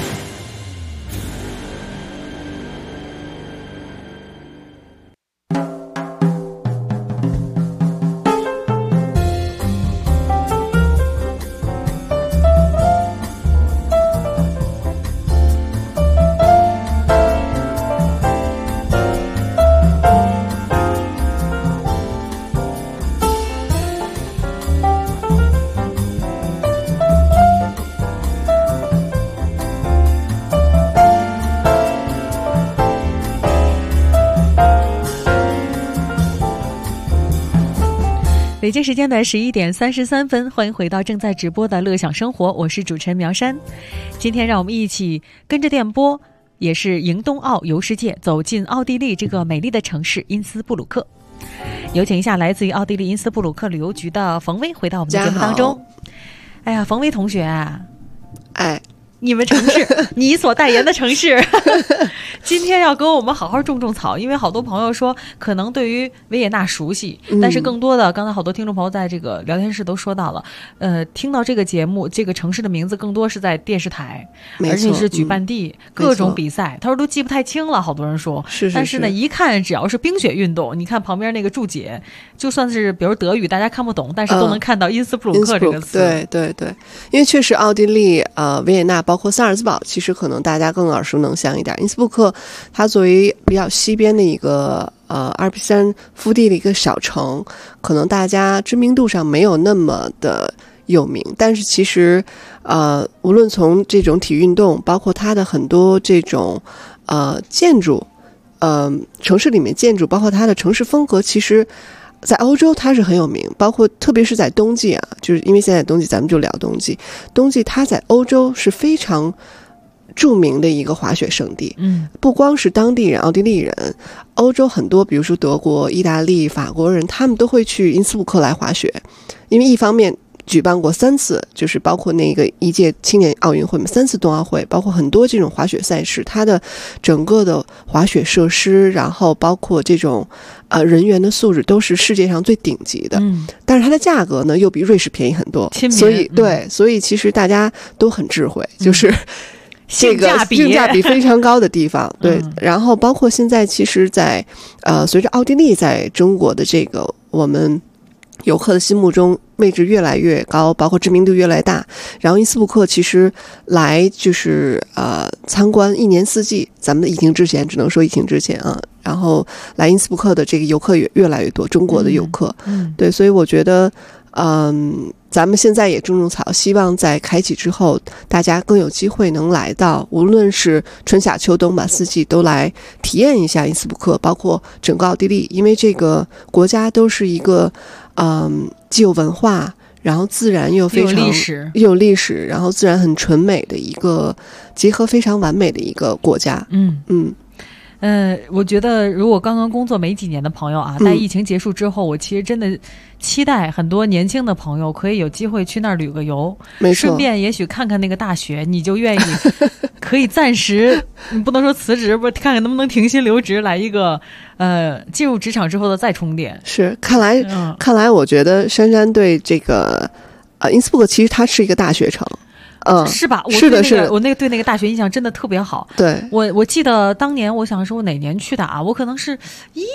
北京时间的11点33分，欢迎回到正在直播的乐享生活，我是主持人苗山。今天让我们一起跟着电波，也是迎冬奥游世界，走进奥地利这个美丽的城市因斯布鲁克。有请一下来自于奥地利因斯布鲁克旅游局的冯威回到我们的节目当中。哎呀，冯威同学， 哎， 你们城市，你所代言的城市，今天要跟我们好好种种草，因为好多朋友说可能对于维也纳熟悉，但是更多的，刚才好多听众朋友在这个聊天室都说到了，听到这个节目，这个城市的名字更多是在电视台，而且是举办地，各种比赛，他说都记不太清了，好多人说，但是呢，一看只要是冰雪运动，你看旁边那个注解，就算是比如德语大家看不懂，但是都能看到因斯布鲁克这个词。 对对对，因为确实奥地利维也纳包括萨尔茨堡，其实可能大家更耳熟能详一点。因斯布鲁克它作为比较西边的一个阿尔卑斯山腹地的一个小城，可能大家知名度上没有那么的有名，但是其实无论从这种体育运动，包括它的很多这种建筑，城市里面建筑，包括它的城市风格，其实在欧洲它是很有名，包括特别是在冬季啊，就是因为现在冬季咱们就聊冬季，冬季它在欧洲是非常著名的一个滑雪胜地。不光是当地人奥地利人，欧洲很多比如说德国、意大利、法国人，他们都会去因斯布鲁克来滑雪，因为一方面举办过3次，就是包括那个一届青年奥运会嘛，3次冬奥会，包括很多这种滑雪赛事，它的整个的滑雪设施，然后包括这种人员的素质都是世界上最顶级的。但是它的价格呢又比瑞士便宜很多，所以所以其实大家都很智慧，就是这个性价比非常高的地方。对，然后包括现在其实在随着奥地利在中国的这个我们游客的心目中位置越来越高，包括知名度越来越大，然后因斯布鲁克其实来就是参观，一年四季，咱们疫情之前只能说疫情之前啊，然后来因斯布鲁克的这个游客也越来越多，中国的游客。对，所以我觉得咱们现在也种种草，希望在开启之后大家更有机会能来到，无论是春夏秋冬吧，4季都来体验一下因斯布鲁克，包括整个奥地利，因为这个国家都是一个既有文化，然后自然又非常有历史，然后自然很纯美的一个结合非常完美的一个国家。 我觉得如果刚刚工作没几年的朋友啊，在疫情结束之后，我其实真的期待很多年轻的朋友可以有机会去那儿旅个游，顺便也许看看那个大学，你就愿意可以暂时你不能说辞职，不看看能不能停薪留职，来一个进入职场之后的再充电。 是，看来我觉得珊珊对这个因斯布鲁克其实它是一个大学城。 是吧？ 是的，是的， 我对那个大学印象真的特别好。 对， 我记得当年，我想说我哪年去的啊？我可能是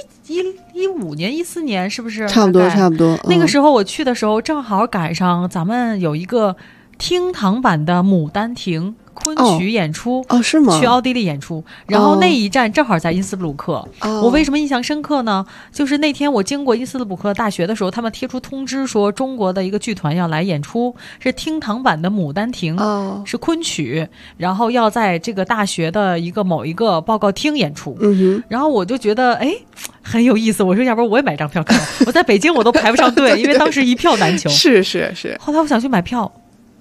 15年、14年，是不是？ 差不多。 那个时候我去的时候，正好赶上咱们有一个厅堂版的《牡丹亭》昆曲演出。 是吗？ 去奥地利演出，然后那一站正好在因斯布鲁克。我为什么印象深刻呢？就是那天我经过因斯布鲁克大学的时候，他们贴出通知说中国的一个剧团要来演出，是厅堂版的《牡丹亭》，是昆曲，然后要在这个大学的某一个报告厅演出。然后我就觉得很有意思，我说要不然我也买张票看。我在北京我都排不上队，因为当时一票难求。 是。 后来我想去买票，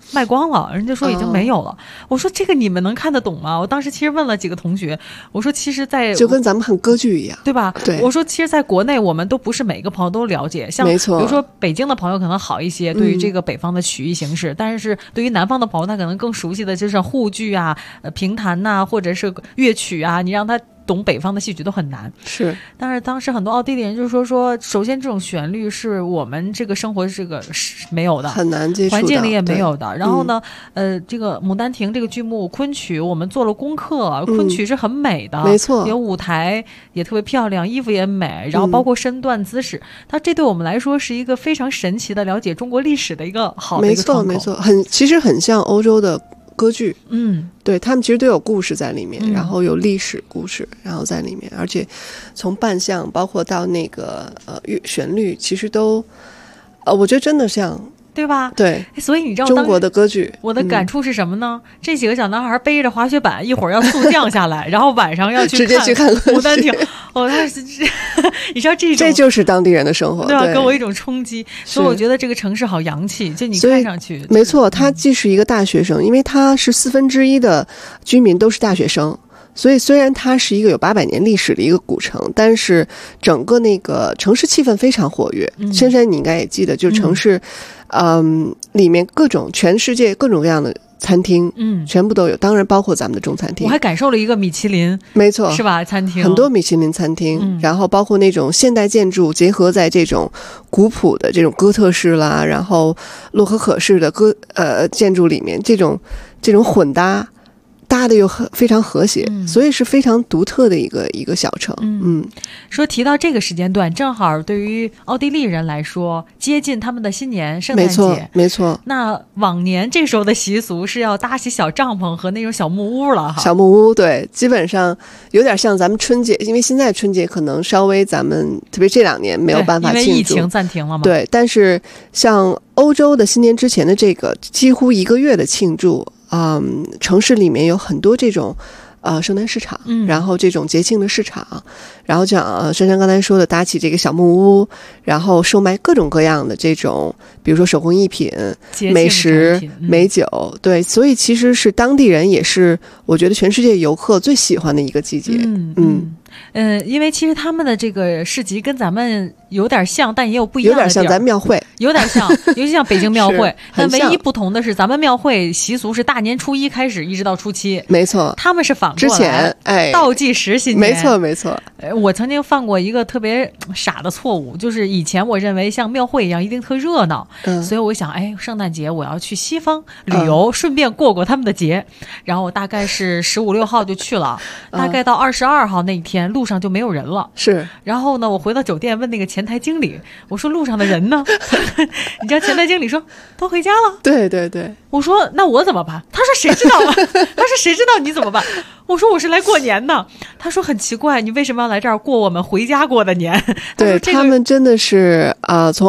卖光了，人家说已经没有了。我说这个你们能看得懂吗？我当时其实问了几个同学，我说其实就跟咱们看歌剧一样， 对吧？ 对， 我说其实在国内我们都不是每个朋友都了解，像没错， 比如说北京的朋友可能好一些，对于这个北方的曲艺形式，但是对于南方的朋友，他可能更熟悉的就是沪剧啊、评弹呐，或者是乐曲啊，你让他懂北方的戏曲都很难。 是， 但是当时很多奥地利人就说，首先这种旋律是我们这个生活这个是没有的， 很难接触， 环境里也没有的。然后呢，这个《牡丹亭》这个剧目昆曲，我们做了功课，昆曲是很美的， 没错， 有舞台也特别漂亮，衣服也美，然后包括身段姿势，它这对我们来说是一个非常神奇的了解中国历史的一个好的一个窗口。 没错，其实很像欧洲的歌剧，对，他们其实都有故事在里面，然后有历史故事，然后在里面，而且从扮相包括到那个旋律，其实都我觉得真的像。 对吧？ 对， 所以你知道中国的歌剧， 我的感触是什么呢？这几个小男孩背着滑雪板，一会儿要速降下来，然后晚上要去直接去看牡丹亭。你知道这就是当地人的生活， 对吧？给我一种冲击，所以我觉得这个城市好洋气，就你看上去没错。他既是一个大学生，因为他是1/4的居民都是大学生。所以虽然它是一个有800年历史的一个古城，但是整个那个城市气氛非常活跃。珊珊你应该也记得，就是城市里面全世界各种各样的餐厅，全部都有，当然包括咱们的中餐厅。 我还感受了一个米其林， 没错， 是吧？餐厅很多米其林餐厅，然后包括那种现代建筑结合在这种古朴的这种哥特式啦，然后洛可可式的建筑里面，这种混搭的又非常和谐，所以是非常独特的一个小城。 说提到这个时间段，正好对于奥地利人来说，接近他们的新年圣诞节， 没错。 那往年这时候的习俗是要搭起小帐篷和那种小木屋了哈。 小木屋，对，基本上有点像咱们春节，因为现在春节可能稍微咱们特别这2年没有办法庆祝， 因为疫情暂停了嘛。 对，但是像欧洲的新年之前的这个几乎1个月的庆祝。城市里面有很多这种圣诞市场，然后这种节庆的市场，然后像珊珊刚才说的，搭起这个小木屋，然后售卖各种各样的这种，比如说手工艺品、美食、美酒，对，所以其实是当地人，也是我觉得全世界游客最喜欢的一个季节。 因为其实他们的这个市集跟咱们有点像，但也有不一样的地儿， 有点像咱庙会， 有点像，尤其像北京庙会，但唯一不同的是，咱们庙会习俗是大年初1开始一直到初7， 没错， 他们是反过来， 之前倒计时新年， 没错。 我曾经犯过一个特别傻的错误，就是以前我认为像庙会一样一定特热闹，所以我想，圣诞节我要去西方旅游，顺便过他们的节，然后我大概是15、16号就去了，大概到22号那一天。路上就没有人了， 是。 然后呢，我回到酒店问那个前台经理，我说路上的人呢？你知道前台经理说都回家了。 对。 我说那我怎么办？他说谁知道啊？他说谁知道你怎么办？我说我是来过年的。他说很奇怪，你为什么要来这儿过我们回家过的年？ 对，他们真的是从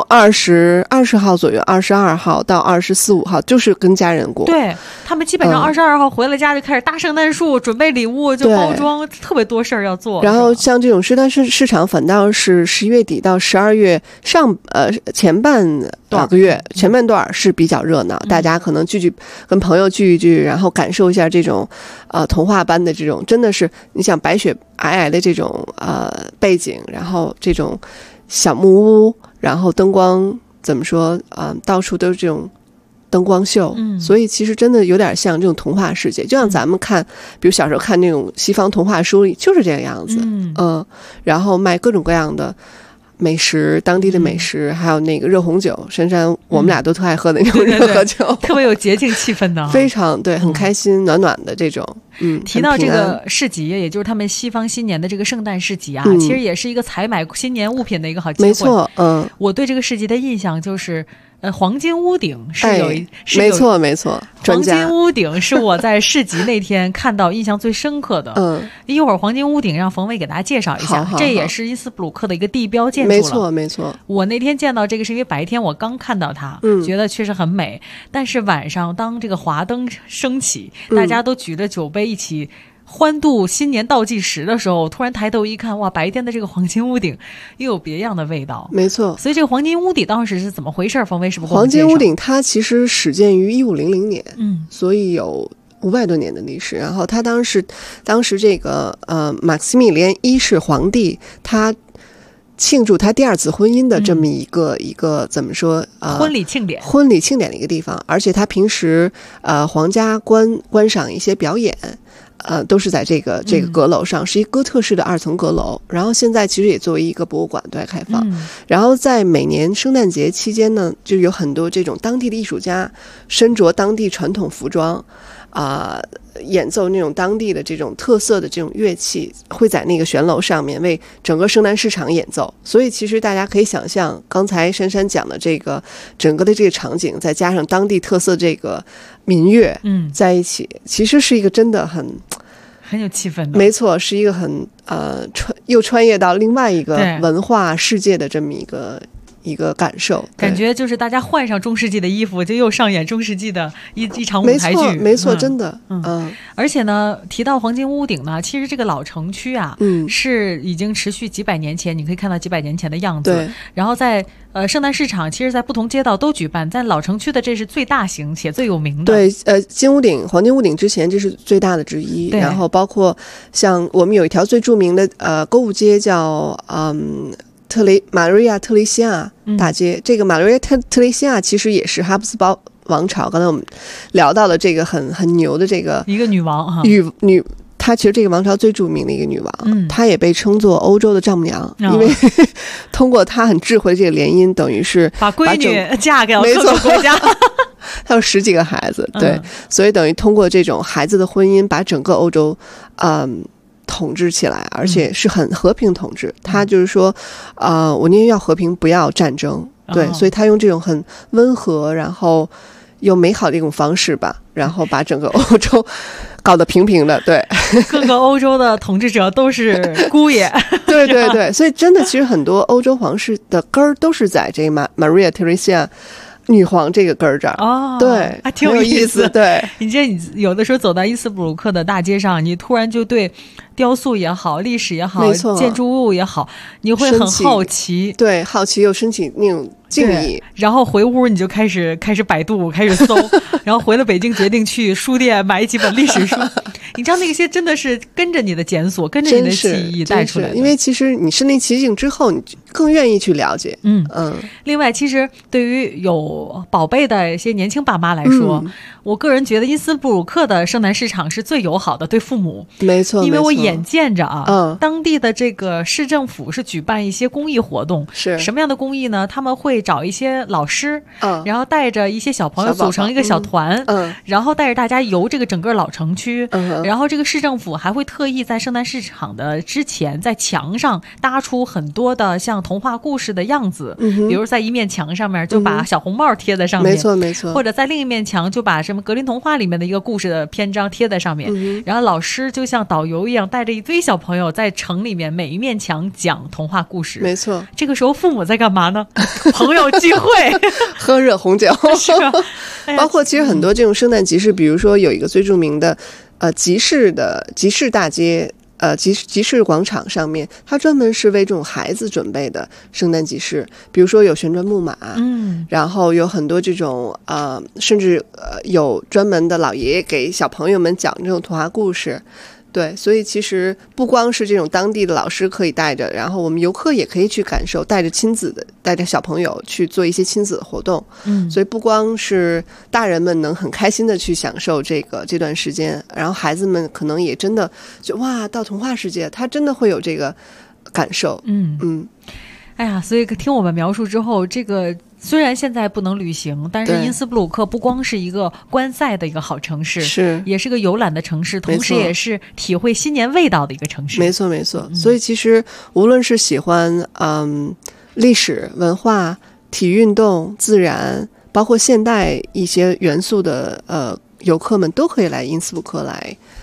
20号左右，22号到24、25号就是跟家人过。 对，他们基本上22号回了家就开始搭圣诞树，准备礼物，就包装，特别多事儿要做。 然后像这种圣诞市场，反倒是11月底到12月前半2个月，前半段是比较热闹，大家可能跟朋友聚一聚，然后感受一下这种童话般的这种，真的是你想白雪皑皑的这种背景，然后这种小木屋，然后灯光怎么说到处都是这种灯光秀，所以其实真的有点像这种童话世界，就像咱们看，比如小时候看那种西方童话书里就是这个样子，然后卖各种各样的美食，当地的美食，还有那个热红酒，珊珊我们俩都特爱喝的那种热红酒， 特别有节庆气氛的， 非常对，很开心，暖暖的这种。 提到这个市集，也就是他们西方新年的这个圣诞市集啊，其实也是一个采买新年物品的一个好机会。 没错， 我对这个市集的印象就是。黄金屋顶是没错， 黄金屋顶是我在市集那天看到印象最深刻的。一会儿黄金屋顶让冯伟给大家介绍一下，这也是因斯布鲁克的一个地标建筑了。 没错。 我那天见到这个是因为白天我刚看到它，觉得确实很美。但是晚上当这个华灯升起，大家都举着酒杯一起欢度新年倒计时的时候，突然抬头一看，哇，白天的这个黄金屋顶又有别样的味道。 没错， 所以这个黄金屋顶当时是怎么回事？冯威是不是？ 黄金屋顶它其实始建于1500年，所以有500多年的历史。然后他当时这个马克西米连一世皇帝，他庆祝他第2次婚姻的这么一个怎么说婚礼庆典的一个地方。而且他平时皇家观赏一些表演。都是在这个阁楼上，是一哥特式的2层阁楼。然后现在其实也作为一个博物馆对外开放。然后在每年圣诞节期间呢，就有很多这种当地的艺术家身着当地传统服装演奏那种当地的这种特色的这种乐器，会在那个悬楼上面为整个圣诞市场演奏。所以其实大家可以想象，刚才珊珊讲的这个整个的这个场景，再加上当地特色这个民乐在一起，其实是一个真的很有气氛的。 没错，是一个很又穿越到另外一个文化世界的这么一个感受， 感觉就是大家换上中世纪的衣服，就又上演中世纪的一场舞台剧。 没错，真的。 而且呢，提到黄金屋顶呢，其实这个老城区啊，是已经持续几百年前，你可以看到几百年前的样子。 对。 然后在圣诞市场，其实在不同街道都举办，在老城区的这是最大型且最有名的。 对，黄金屋顶之前这是最大的之一。然后包括像我们有一条最著名的购物街叫玛瑞亚特蕾西亚大街。这个玛瑞亚特蕾西亚其实也是哈布斯堡王朝，刚才我们聊到了这个很牛的这个一个女王哈， 她其实这个王朝最著名的一个女王，她也被称作欧洲的丈母娘，因为通过她很智慧的这个联姻，等于是把闺女嫁给了各个国家。 她有10几个孩子，对，所以等于通过这种孩子的婚姻，把整个欧洲统治起来，而且是很和平统治。他就是说我宁愿要和平不要战争。对，所以他用这种很温和然后又美好的一种方式吧，然后把整个欧洲搞得平平的。对， 各个欧洲的统治者都是姑爷。 对对对，所以真的其实很多欧洲皇室的根儿都是在这个Maria Theresia女皇这个根儿这儿。对， 还挺有意思。 对， 你有的时候走到伊斯布鲁克的大街上，你突然就对雕塑也好，历史也好，建筑物也好，你会很好奇。 对，好奇又升起那种敬意。 然后回屋你就开始百度，开始搜，然后回了北京决定去书店买几本历史书。你知道那些真的是跟着你的检索，跟着你的记忆带出来的。 因为其实你身临其境之后，你更愿意去了解。 另外，其实对于有宝贝的一些年轻爸妈来说，我个人觉得因斯布鲁克的圣诞市场是最友好的对父母。 没错， 因为我眼见着当地的这个市政府是举办一些公益活动。 是什么样的公益呢？他们会找一些老师，然后带着一些小朋友组成一个小团，然后带着大家游这个整个老城区。然后这个市政府还会特意在圣诞市场的之前，在墙上搭出很多的像童话故事的样子，比如在一面墙上面就把小红帽贴在上面， 没错没错， 或者在另一面墙就把什么格林童话里面的一个故事的篇章贴在上面，然后老师就像导游一样带着一堆小朋友在城里面每一面墙讲童话故事。 没错， 这个时候父母在干嘛呢？朋友聚会， 喝热红酒。是包括其实很多这种圣诞集市，比如说有一个最著名的集市大街，集市广场上面，它专门是为这种孩子准备的圣诞集市，比如说有旋转木马，然后有很多这种甚至有专门的老爷爷给小朋友们讲这种童话故事。对，所以其实不光是这种当地的老师可以带着，然后我们游客也可以去感受，带着小朋友去做一些亲子的活动。所以不光是大人们能很开心的去享受这段时间，然后孩子们可能也真的就哇，到童话世界，他真的会有这个感受。 哎呀，所以听我们描述之后，这个虽然现在不能旅行，但是因斯布鲁克不光是一个观赛的一个好城市，也是个游览的城市，同时也是体会新年味道的一个城市。 没错没错，所以其实无论是喜欢历史文化、体育运动、自然，包括现代一些元素的游客们都可以来因斯布鲁克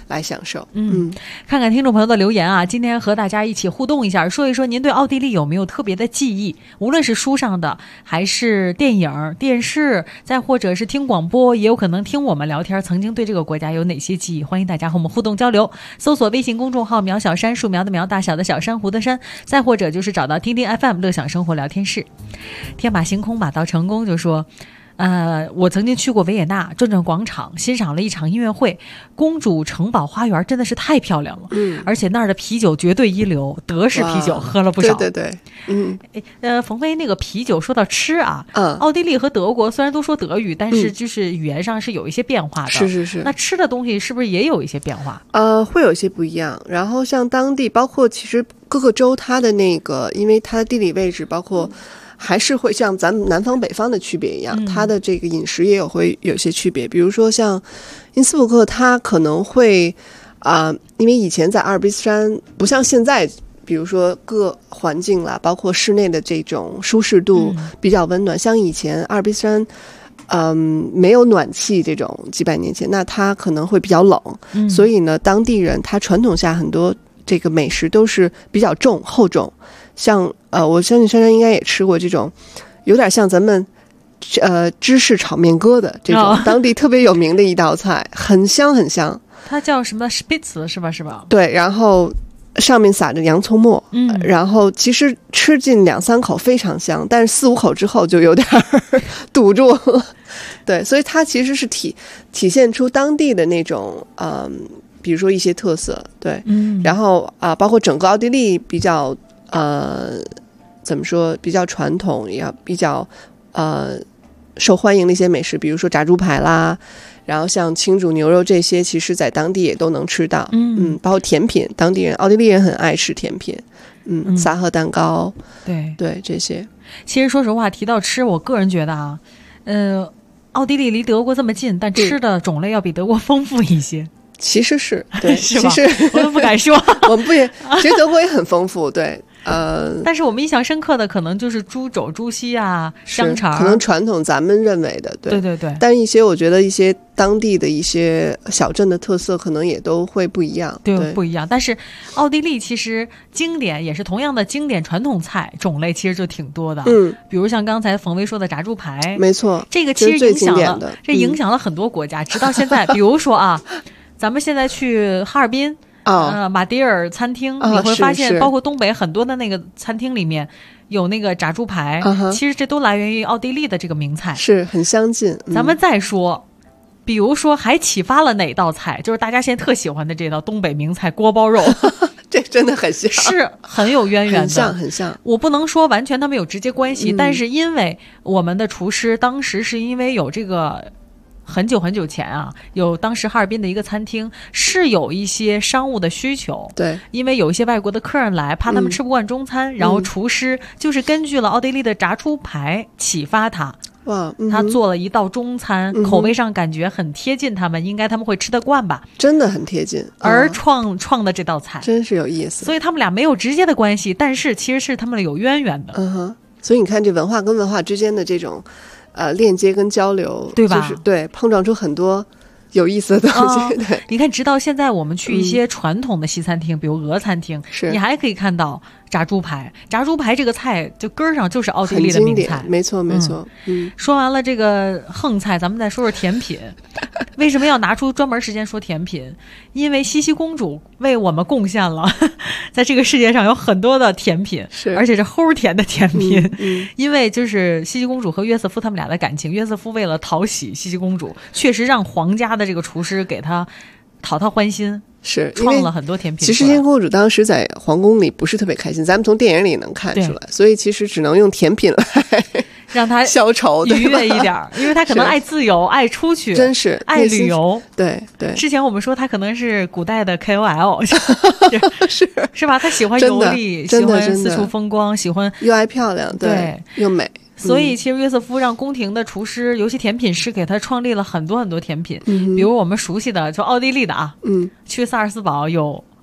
来享受。 看看听众朋友的留言啊，今天和大家一起互动一下，说一说您对奥地利有没有特别的记忆，无论是书上的还是电影电视，再或者是听广播，也有可能听我们聊天，曾经对这个国家有哪些记忆，欢迎大家和我们互动交流。搜索微信公众号苗小山，树苗的苗，大小的小，珊瑚的珊，再或者就是找到听听 FM 乐享生活聊天室。天马行空马到成功就说我曾经去过维也纳转转广场，欣赏了一场音乐会，公主城堡花园真的是太漂亮了，而且那儿的啤酒绝对一流，德式啤酒喝了不少。 对， 冯飞，那个啤酒说到吃啊，奥地利和德国虽然都说德语，但是就是语言上是有一些变化的。 是。 那吃的东西是不是也有一些变化？ 会有一些不一样。然后像当地，包括其实各个州它的那个，因为它的地理位置，包括还是会像咱们南方北方的区别一样，它的这个饮食也会有些区别。比如说像因斯布克，它可能会因为以前在阿尔卑斯山不像现在，比如说各环境啦，包括室内的这种舒适度比较温暖，像以前阿尔卑斯山没有暖气，这种几百年前，那它可能会比较冷，所以呢当地人他传统下很多这个美食都是比较厚重，像我相信珊珊应该也吃过这种有点像咱们芝士炒面疙瘩这种当地特别有名的一道菜，很香很香。 它叫什么 Spitz 是吧？ 对，然后上面撒着洋葱末，然后其实吃进2-3口非常香，但是4-5口之后就有点堵住了。对，所以它其实是体现出当地的那种比如说一些特色。对，然后包括整个奥地利比较怎么说，比较传统，也比较受欢迎的一些美食，比如说炸猪排啦，然后像清煮牛肉这些，其实在当地也都能吃到。包括甜品，当地人奥地利人很爱吃甜品，萨赫蛋糕，对这些。 其实说实话，提到吃，我个人觉得啊，奥地利离德国这么近，但吃的种类要比德国丰富一些。 其实是对， 是吧？ 其实我都不敢说， 我们不也，其实德国也很丰富，对。 但是我们印象深刻的可能就是猪肘、猪膝啊、香肠， 可能传统咱们认为的，对。但一些我觉得一些当地的一些小镇的特色，可能也都会不一样，对， 不一样。但是奥地利其实经典也是同样的经典传统菜种类，其实就挺多的。比如像刚才冯威说的炸猪排， 没错， 这个其实影响了很多国家，直到现在。比如说啊，咱们现在去哈尔滨。马迭尔餐厅，你会发现包括东北很多的那个餐厅里面有那个炸猪排，其实这都来源于奥地利的这个名菜， 是很相近。 咱们再说比如说还启发了哪道菜，就是大家现在特喜欢的这道东北名菜锅包肉这真的很像， 是很有渊源的， 很像。 我不能说完全他们有直接关系，但是因为我们的厨师当时是因为有这个很久很久前啊，有当时哈尔滨的一个餐厅是有一些商务的需求， 对， 因为有一些外国的客人来，怕他们吃不惯中餐，然后厨师就是根据了奥地利的炸猪排启发他。他做了一道中餐，口味上感觉很贴近他们，应该他们会吃得惯吧？ 真的很贴近， 而创的这道菜真是有意思。 所以他们俩没有直接的关系，但是其实是他们有渊源的。 所以你看这文化跟文化之间的这种链接跟交流， 对吧？ 就是对碰撞出很多有意思的东西。对， 你看，直到现在我们去一些传统的西餐厅，比如俄餐厅，你还可以看到炸猪排。炸猪排这个菜就根儿上就是奥地利的名菜， 没错没错。 说完了这个横菜，咱们再说说甜品。为什么要拿出专门时间说甜品？因为茜茜公主为我们贡献了在这个世界上有很多的甜品，而且是齁甜的甜品。因为就是茜茜公主和约瑟夫他们俩的感情，约瑟夫为了讨喜茜茜公主，确实让皇家的这个厨师给他讨欢心， 是创了很多甜品。 其实茜茜公主当时在皇宫里不是特别开心，咱们从电影里能看出来，所以其实只能用甜品来让他消愁愉悦一点，因为他可能爱自由，爱出去， 真是爱旅游。 对对， 之前我们说他可能是古代的 KOL， 是吧？他喜欢游历，喜欢四处风光，喜欢又爱漂亮，对，又美。 所以其实约瑟夫让宫廷的厨师，尤其甜品师，给他创立了很多很多甜品，比如我们熟悉的就奥地利的啊，去萨尔斯堡有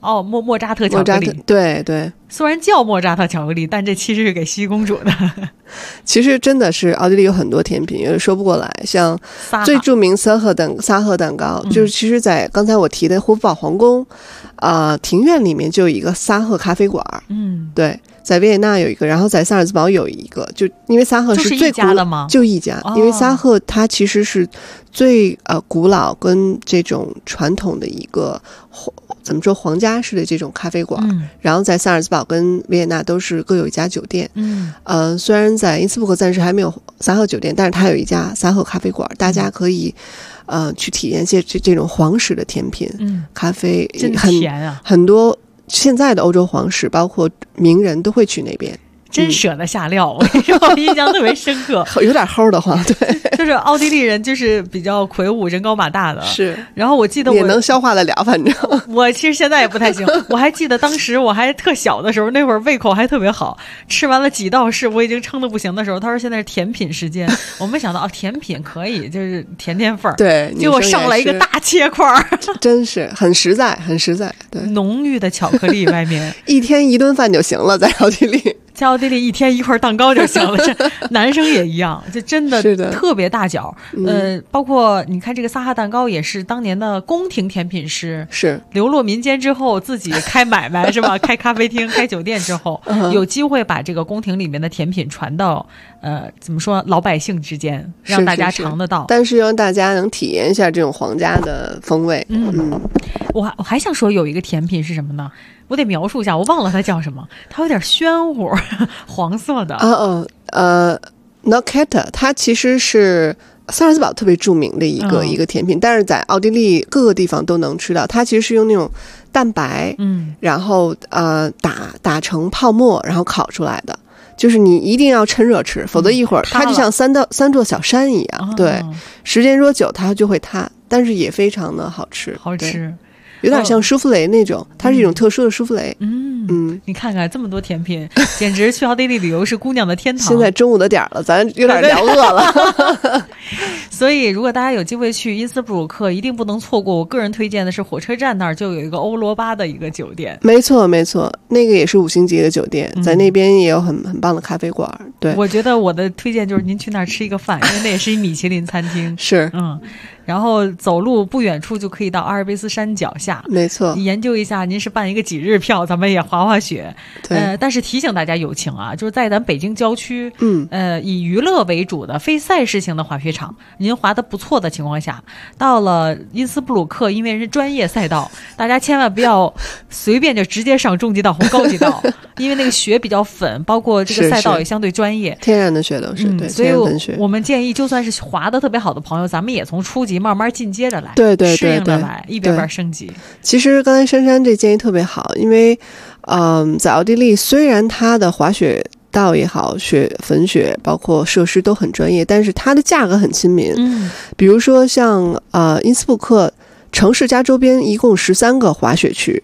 莫扎特巧克力， 对对。 虽然叫莫扎特巧克力，但这其实是给西公主的。 其实真的是奥地利有很多甜品，有点说不过来。像最著名萨赫蛋糕，就是其实在刚才我提的胡夫堡皇宫庭院里面就有一个萨赫咖啡馆。对，在维也纳有一个，然后在萨尔茨堡有一个，就因为萨赫是最古老的吗？就一家，因为萨赫它其实是最古老跟这种传统的一个怎么说皇家式的这种咖啡馆。然后在萨尔茨堡跟维也纳都是各有一家酒店。虽然在因斯布鲁克暂时还没有萨赫酒店，但是它有一家萨赫咖啡馆，大家可以去体验一些这种皇室的甜品。咖啡真甜啊， 很多现在的欧洲皇室包括名人都会去那边。 真舍得下料，我跟你说，我印象特别深刻， 有点齁的慌。对， 就是奥地利人就是比较魁梧、人高马大的， 是。 然后我记得也能消化得了，反正我其实现在也不太行。我还记得当时我还特小的时候，那会儿胃口还特别好，吃完了几道式我已经撑得不行的时候，他说现在是甜品时间，我没想到甜品可以就是甜份儿， 对， 结果上来一个大切块儿， 真是很实在，很实在，对， 浓郁的巧克力外面， 一天一顿饭就行了，在奥地利。 在奥地利一天一块蛋糕就行了，这男生也一样，就真的特别大脚。包括你看这个萨哈蛋糕也是当年的宫廷甜品师， 是流落民间之后自己开买卖是吧？开咖啡厅、开酒店之后，有机会把这个宫廷里面的甜品传到怎么说老百姓之间，让大家尝得到。 但是让大家能体验一下这种皇家的风味。 我还想说有一个甜品是什么呢？我得描述一下，我忘了它叫什么，它有点暄乎，黄色的。 Nocketa， 它其实是萨尔茨堡特别著名的一个甜品，但是在奥地利各个地方都能吃到。它其实是用那种蛋白，然后打成泡沫，然后烤出来的。就是你一定要趁热吃，否则一会儿它就像三座小山一样。对，时间若久它就会塌，但是也非常的好吃， 好吃。 有点像舒芙蕾那种，它是一种特殊的舒芙蕾。 你看看这么多甜品，简直去奥地利旅游是姑娘的天堂。 现在中午的点了，咱有点聊饿了。 所以如果大家有机会去因斯布鲁克，一定不能错过。我个人推荐的是火车站那儿就有一个欧罗巴的一个酒店。 没错没错，那个也是5星级的酒店，在那边也有很棒的咖啡馆。对， 我觉得我的推荐就是您去那儿吃一个饭，因为那也是一米其林餐厅。 是， 然后走路不远处就可以到阿尔卑斯山脚下， 没错。 研究一下，您是办一个几日票，咱们也滑滑雪。但是提醒大家友情啊，就是在咱北京郊区，以娱乐为主的非赛事型的滑雪场，您滑得不错的情况下，到了因斯布鲁克，因为是专业赛道，大家千万不要随便就直接上中级道或高级道，因为那个雪比较粉，包括这个赛道也相对专业， 天然的雪都是，对， 所以我们建议，就算是滑得特别好的朋友，咱们也从初级慢慢进阶着来， 对， 适应着来，一边升级。 其实刚才珊珊这建议特别好，因为在奥地利虽然它的滑雪道也好，粉雪包括设施都很专业，但是它的价格很亲民。比如说像因斯布鲁克城市加周边一共13个滑雪区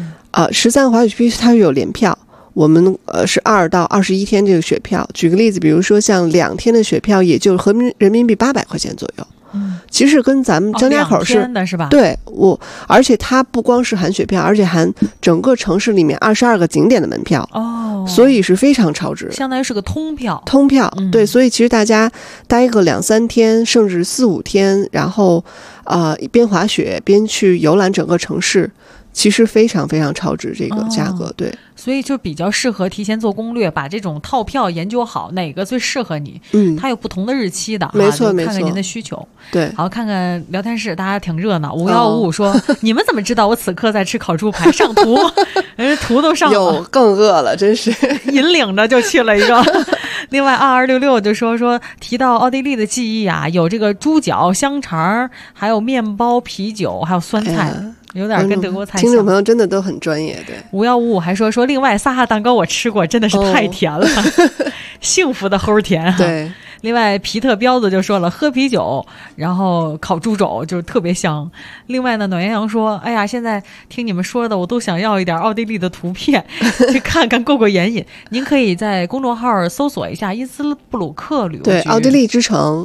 ，13个滑雪区它是有联票。我们是2到21天这个雪票。举个例子，比如说像2天的雪票，也就合人民币800块钱左右。其实跟咱们张家口 2天的是吧？ 对，而且它不光是含雪票，而且含整个城市里面22个景点的门票。所以是非常超值， 相当于是个通票。 对，所以其实大家待个2-3天，甚至4-5天，然后边滑雪边去游览整个城市，其实非常非常超值这个价格。对， 所以就比较适合提前做攻略，把这种套票研究好，哪个最适合你。它有不同的日期的， 没错， 看看您的需求。 对， 好，看看聊天室，大家挺热闹。5155说：“你们怎么知道我此刻在吃烤猪排？上图，人图都上了。” 有更饿了，真是引领着就去了一个。另外2266就说提到奥地利的记忆啊，有这个猪脚、香肠，还有面包、啤酒，还有酸菜。有点跟德国菜像。 听众朋友真的都很专业。对 ，5155还说另外萨哈蛋糕我吃过，真的是太甜了，幸福的齁甜。 对。 另外皮特彪子就说了，喝啤酒然后烤猪肘就是特别香。另外呢，暖洋洋说，哎呀，现在听你们说的我都想要一点奥地利的图片去看看过眼瘾。您可以在公众号搜索一下因斯布鲁克旅游局， 对，奥地利之城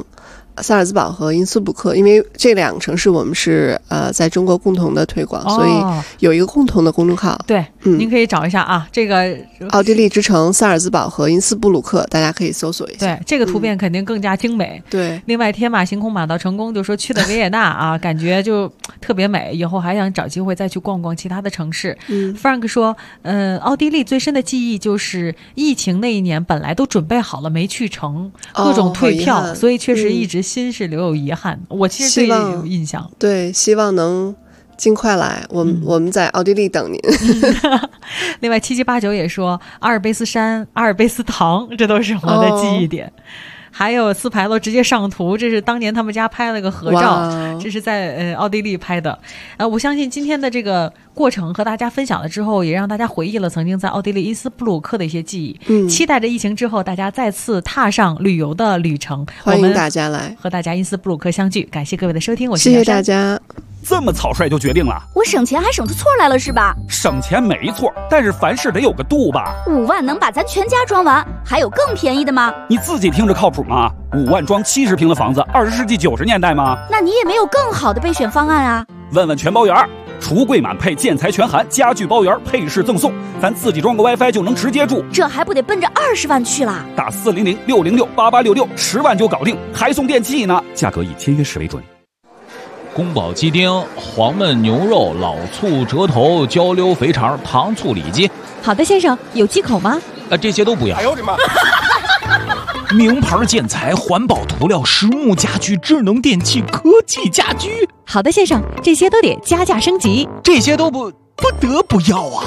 萨尔兹堡和因斯布鲁克，因为这两个城市我们是在中国共同的推广，所以有一个共同的公众号。 对，您可以找一下啊，这个奥地利之城萨尔兹堡和因斯布鲁克，大家可以搜索一下。 对，这个图片肯定更加精美。 对， 另外天马行空马到成功就说去的维也纳啊，感觉就特别美，以后还想找机会再去逛逛其他的城市。Frank 说，奥地利最深的记忆就是疫情那一年本来都准备好了没去成，各种退票，所以确实一直心是留有遗憾。我其实对有印象， 对，希望能尽快来，我们在奥地利等您。 另外7789也说阿尔卑斯山、阿尔卑斯糖，这都是我的记忆点。还有斯牌楼直接上图，这是当年他们家拍了个合照，这是在奥地利拍的。我相信今天的这个过程和大家分享了之后，也让大家回忆了曾经在奥地利因斯布鲁克的一些记忆。期待着疫情之后大家再次踏上旅游的旅程， 欢迎大家来和大家因斯布鲁克相聚。感谢各位的收听，我是谢谢大家。 这么草率就决定了？ 我省钱还省出错来了是吧？ 省钱没错，但是凡事得有个度吧。 5万能把咱全家装完，还有更便宜的吗？ 你自己听着靠谱吗？5万装70平的房子，20世纪90年代吗？ 那你也没有更好的备选方案啊？ 问问全包圆，橱柜满配，建材全含，家具包圆，配饰赠送，咱自己装个 WiFi 就能直接住， 这还不得奔着20万去了？ 打400-606-8866，10万就搞定，还送电器呢，价格以签约时为准。 宫保鸡丁、黄焖牛肉、老醋、折头、焦溜肥肠、糖醋里脊。 好的，先生，有忌口吗？ 这些都不要。 哎呦我的妈！ 名牌建材、环保涂料、实木家具、智能电器、科技家居。 好的，先生，这些都得加价升级。 这些都不得不要啊！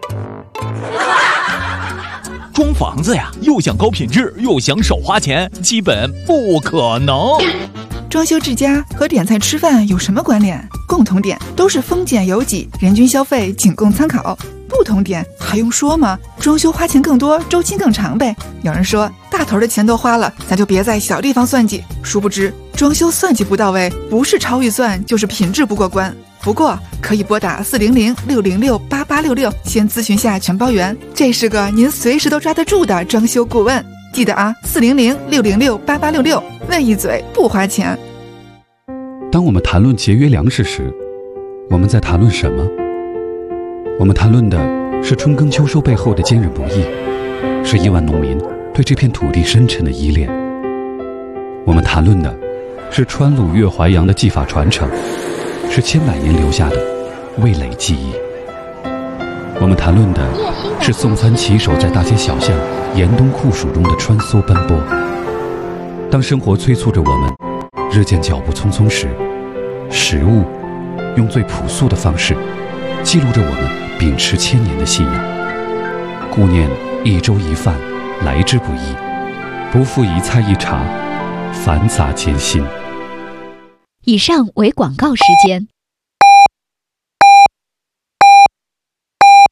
装房子呀，又想高品质，又想少花钱，基本不可能。 装修之家和点菜吃饭有什么关联？共同点都是丰俭由己，人均消费仅供参考。不同点还用说吗？装修花钱更多，周期更长呗。有人说大头的钱都花了，咱就别在小地方算计。殊不知装修算计不到位，不是超预算就是品质不过关。不过可以拨打400-606-8866，先咨询下全包圆，这是个您随时都抓得住的装修顾问。记得啊，400-606-8866，问一嘴不花钱。 当我们谈论节约粮食时，我们在谈论什么？我们谈论的是春耕秋收背后的坚韧不易，是亿万农民对这片土地深沉的依恋。我们谈论的是川鲁粤淮扬的技法传承，是千百年留下的味蕾记忆。我们谈论的是送餐骑手在大街小巷严冬酷暑中的穿梭奔波。当生活催促着我们日渐脚步匆匆时，食物用最朴素的方式记录着我们秉持千年的信仰。顾念一粥一饭来之不易，不负一菜一茶繁杂艰辛。 以上为广告时间。